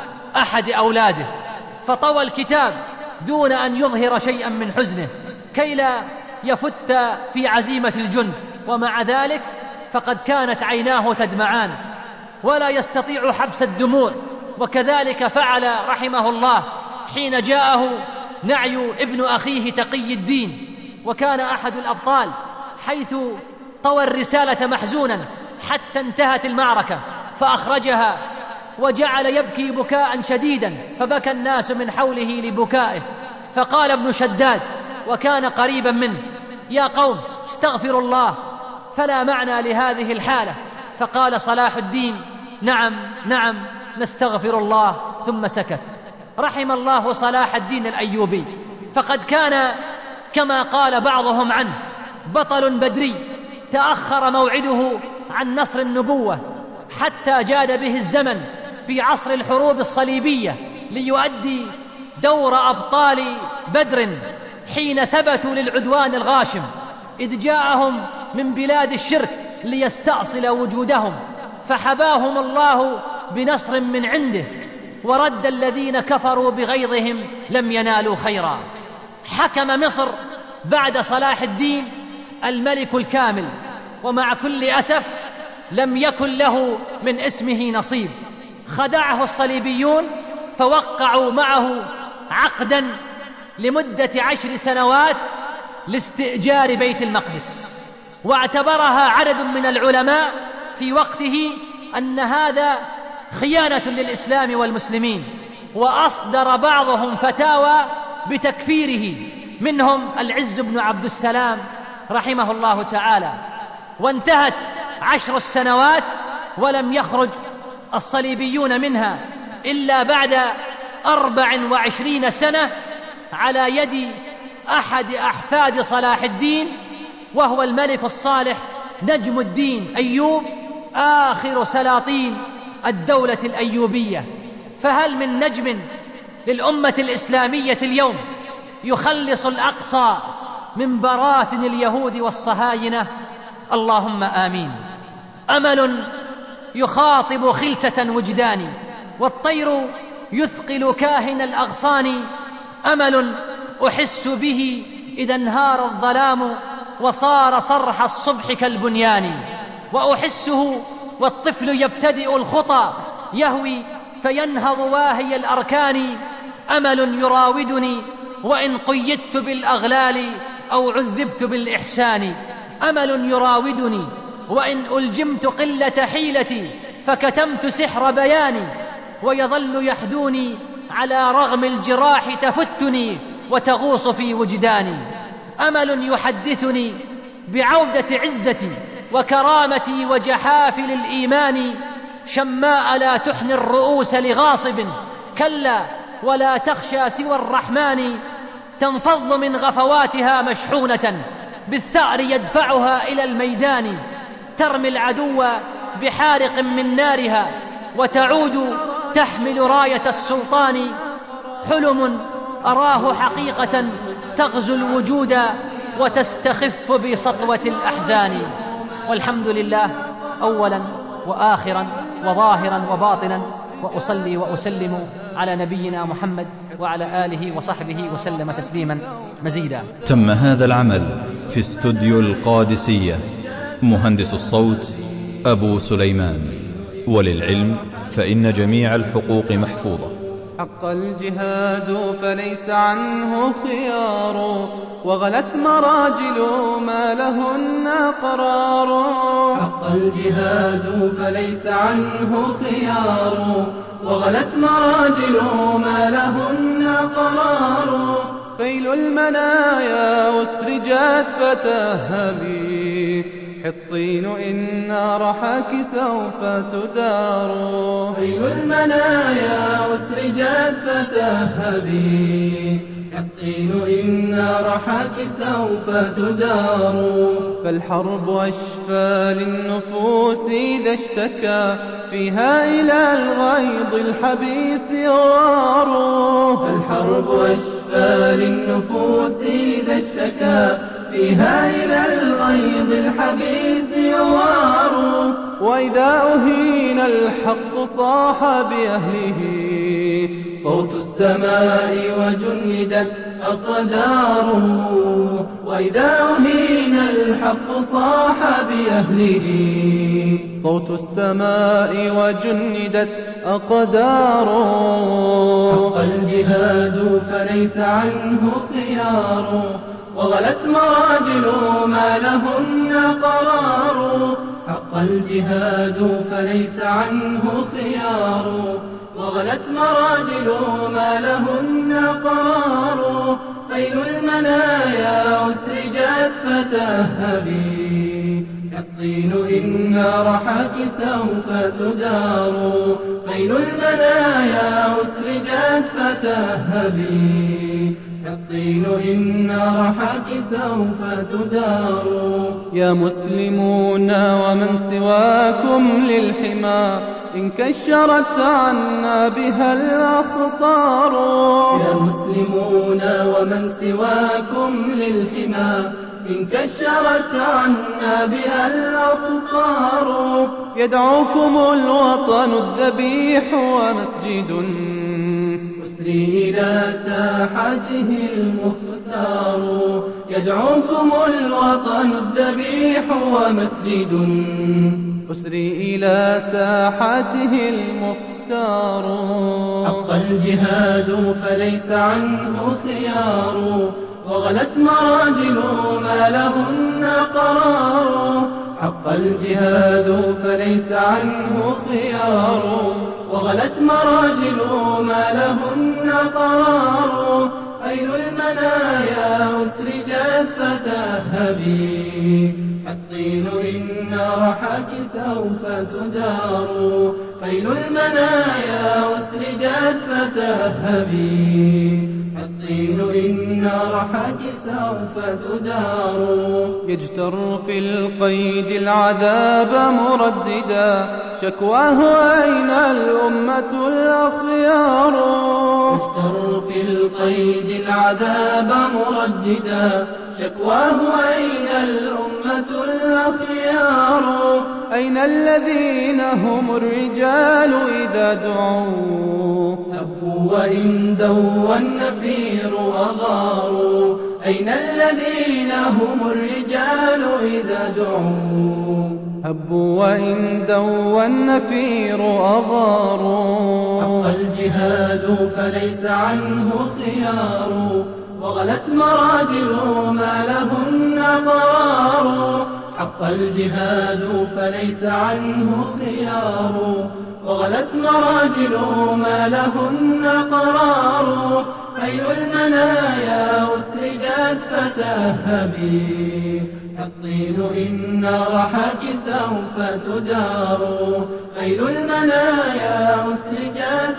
أحد أولاده، فطوى الكتاب دون أن يظهر شيئا من حزنه كي لا يفت في عزيمة الجند، ومع ذلك فقد كانت عيناه تدمعان ولا يستطيع حبس الدموع. وكذلك فعل رحمه الله حين جاءه نعي ابن أخيه تقي الدين، وكان أحد الأبطال، حيث طوى الرسالة محزونا حتى انتهت المعركة فأخرجها وجعل يبكي بكاء شديدا، فبكى الناس من حوله لبكائه. فقال ابن شداد وكان قريبا منه: يا قوم استغفروا الله، فلا معنى لهذه الحالة. فقال صلاح الدين: نعم نعم نستغفر الله، ثم سكت. رحم الله صلاح الدين الأيوبي، فقد كان كما قال بعضهم عنه بطل بدري تأخر موعده عن نصر النبوة حتى جاد به الزمن في عصر الحروب الصليبية ليؤدي دور أبطال بدر حين ثبتوا للعدوان الغاشم، إذ جاءهم من بلاد الشرك ليستأصل وجودهم، فحباهم الله بنصر من عنده، ورد الذين كفروا بغيظهم لم ينالوا خيرا. حكم مصر بعد صلاح الدين الملك الكامل، ومع كل أسف لم يكن له من اسمه نصيب. خدعه الصليبيون فوقعوا معه عقدا لمدة عشر سنوات لاستئجار بيت المقدس، واعتبرها عدد من العلماء في وقته أن هذا خيانة للإسلام والمسلمين، وأصدر بعضهم فتاوى بتكفيره، منهم العز بن عبد السلام رحمه الله تعالى. وانتهت عشر السنوات ولم يخرج الصليبيون منها إلا بعد أربع وعشرين سنة على يد أحد أحفاد صلاح الدين، وهو الملك الصالح نجم الدين أيوب، آخر سلاطين الدولة الأيوبية. فهل من نجم للأمة الإسلامية اليوم يخلص الأقصى من براثن اليهود والصهاينة؟ اللهم آمين. أمل يخاطب خلسة وجداني، والطير يثقل كاهن الأغصان. أمل أحس به إذا انهار الظلام وصار صرح الصبح كالبنيان، وأحسه والطفل يبتدئ الخطى يهوي فينهض واهي الأركان. أمل يراودني وإن قيدت بالأغلال أو عذبت بالإحسان. أمل يراودني وإن ألجمت قلة حيلتي فكتمت سحر بياني، ويظل يحدوني على رغم الجراح تفتني وتغوص في وجداني. أمل يحدثني بعودة عزتي وكرامتي وجحافل الإيمان. شماء لا تحني الرؤوس لغاصب، كلا ولا تخشى سوى الرحمن. تنفض من غفواتها مشحونة بالثأر يدفعها إلى الميدان. ترمي العدو بحارق من نارها وتعود تحمل راية السلطان. حلم أراه حقيقة تغزو الوجود وتستخف بسطوة الأحزان. والحمد لله أولا وآخرا وظاهرا وباطنا، وأصلي وأسلم على نبينا محمد وعلى آله وصحبه وسلم تسليما مزيدا. تم هذا العمل في استوديو القادسية. مهندس الصوت أبو سليمان. وللعلم فإن جميع الحقوق محفوظة. حق الجهاد فليس عنه خيار، وغلت مراجل ما لهن قرار. حق الجهاد فليس عنه خيار، وغلت مراجل ما لهن قرار. خيل المنايا أسرجت فتهبي، حطين إن رحاك سوف تدار. خيل المنايا أسرجت فتهبي، حطين إن رحاك سوف تدار. فالحرب أشفى للنفوس إذا اشتكى فيها إلى الغيظ الحبيس غار. فالحرب أشفى للنفوس إذا اشتكى فيها إلى الغيظ الحبيس غار. وإذا أهين الحق صاح بأهله، صوت السماء وجندت أقداره. وإذا أهين الحق صاح بأهله، صوت السماء وجندت أقداره. حق الجهاد فليس عنه خيار، وغلت مراجل ما لهن قرار. حق الجهاد فليس عنه خيار، وغلت مراجل ما لهن قرار. خيل المنايا أسرجت فتهبي، الطين إن رحاك سوف تدار. خيل المنايا أسرجت فتهبي، الطين إن رحاك سوف تدار. يا مسلمون ومن سواكم للحمى إن كشرت عنا بها الأخطار. يا مسلمون ومن سواكم للحمى إن كشرت عنا بها الأخطار. يدعوكم الوطن الذبيح ومسجد أسري إلى ساحته المختار. يدعوكم الوطن الذبيح ومسجد أسري إلى ساحته المختار. حق الجهاد فليس عنه خيار، وغلت مراجل ما لهن قرار. حق الجهاد فليس عنه خيار، وغلت مراجل ما لهن قرار. خيل المنايا أسرجت فتهبي، الطين إن رحاك سوف تدار. خيل المنايا أسرجت فتهبي، الطين إن رحك سوف تدار. يجتر في القيد العذاب مرددا شكواه أين الأمة الأخيار. يجتر في القيد العذاب مرددا شكواه أين الأمة الأخيار. أين الذين هم الرجال إذا دعوا هبوا وإن دوى النفير أغاروا. أين الذين هم الرجال إذا دعوا هبوا وإن دوى النفير أغاروا. حق الجهاد فليس عنه خيار وغلت مراجل ما لهن قرار. حق الجهاد فليس عنه خيار وغلت مراجل ما لهن قرار. خيل المنايا أسرجت فتهبي الطين إن رحك سوف تدار. خيل المنايا أسرجت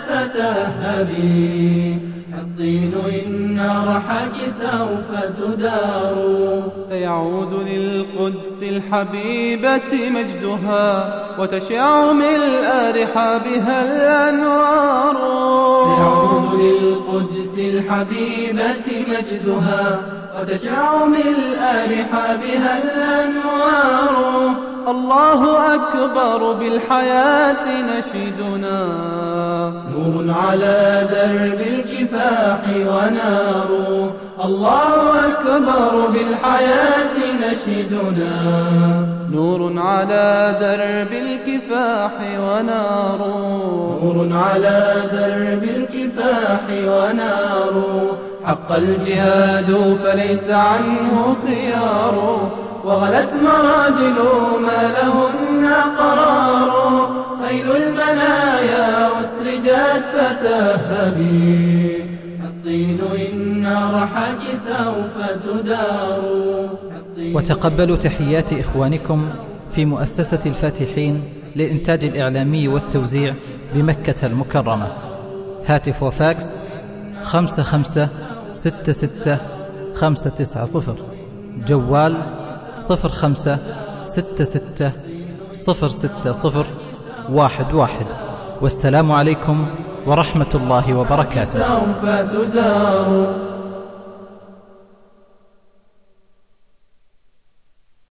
فتهبي الطين إن رحك سوف تدار. سيعود للقدس الحبيبة مجدها وتشع ملء رحابها الأنوار. سيعود للقدس الحبيبة مجدها وتشع ملء رحابها الأنوار. الله أكبر بالحياة نشيدنا نور على درب الكفاح ونار. الله أكبر بالحياة نشيدنا نور على درب الكفاح ونار. نور على درب الكفاح ونار. حق الجهاد فليس عنه خيار وغلت مراجل ما لهن قرار. خيل المنايا أسرجت فتهبي الطين إن رحك سوف تدار. وتقبلوا تحيات إخوانكم في مؤسسة الفاتحين للإنتاج الإعلامي والتوزيع بمكة المكرمة. هاتف وفاكس خمسة خمسة ستة ستة خمسة تسعة صفر. جوال صفر خمسة ستة ستة صفر ستة صفر واحد واحد. والسلام عليكم ورحمة الله وبركاته. سوف تدار.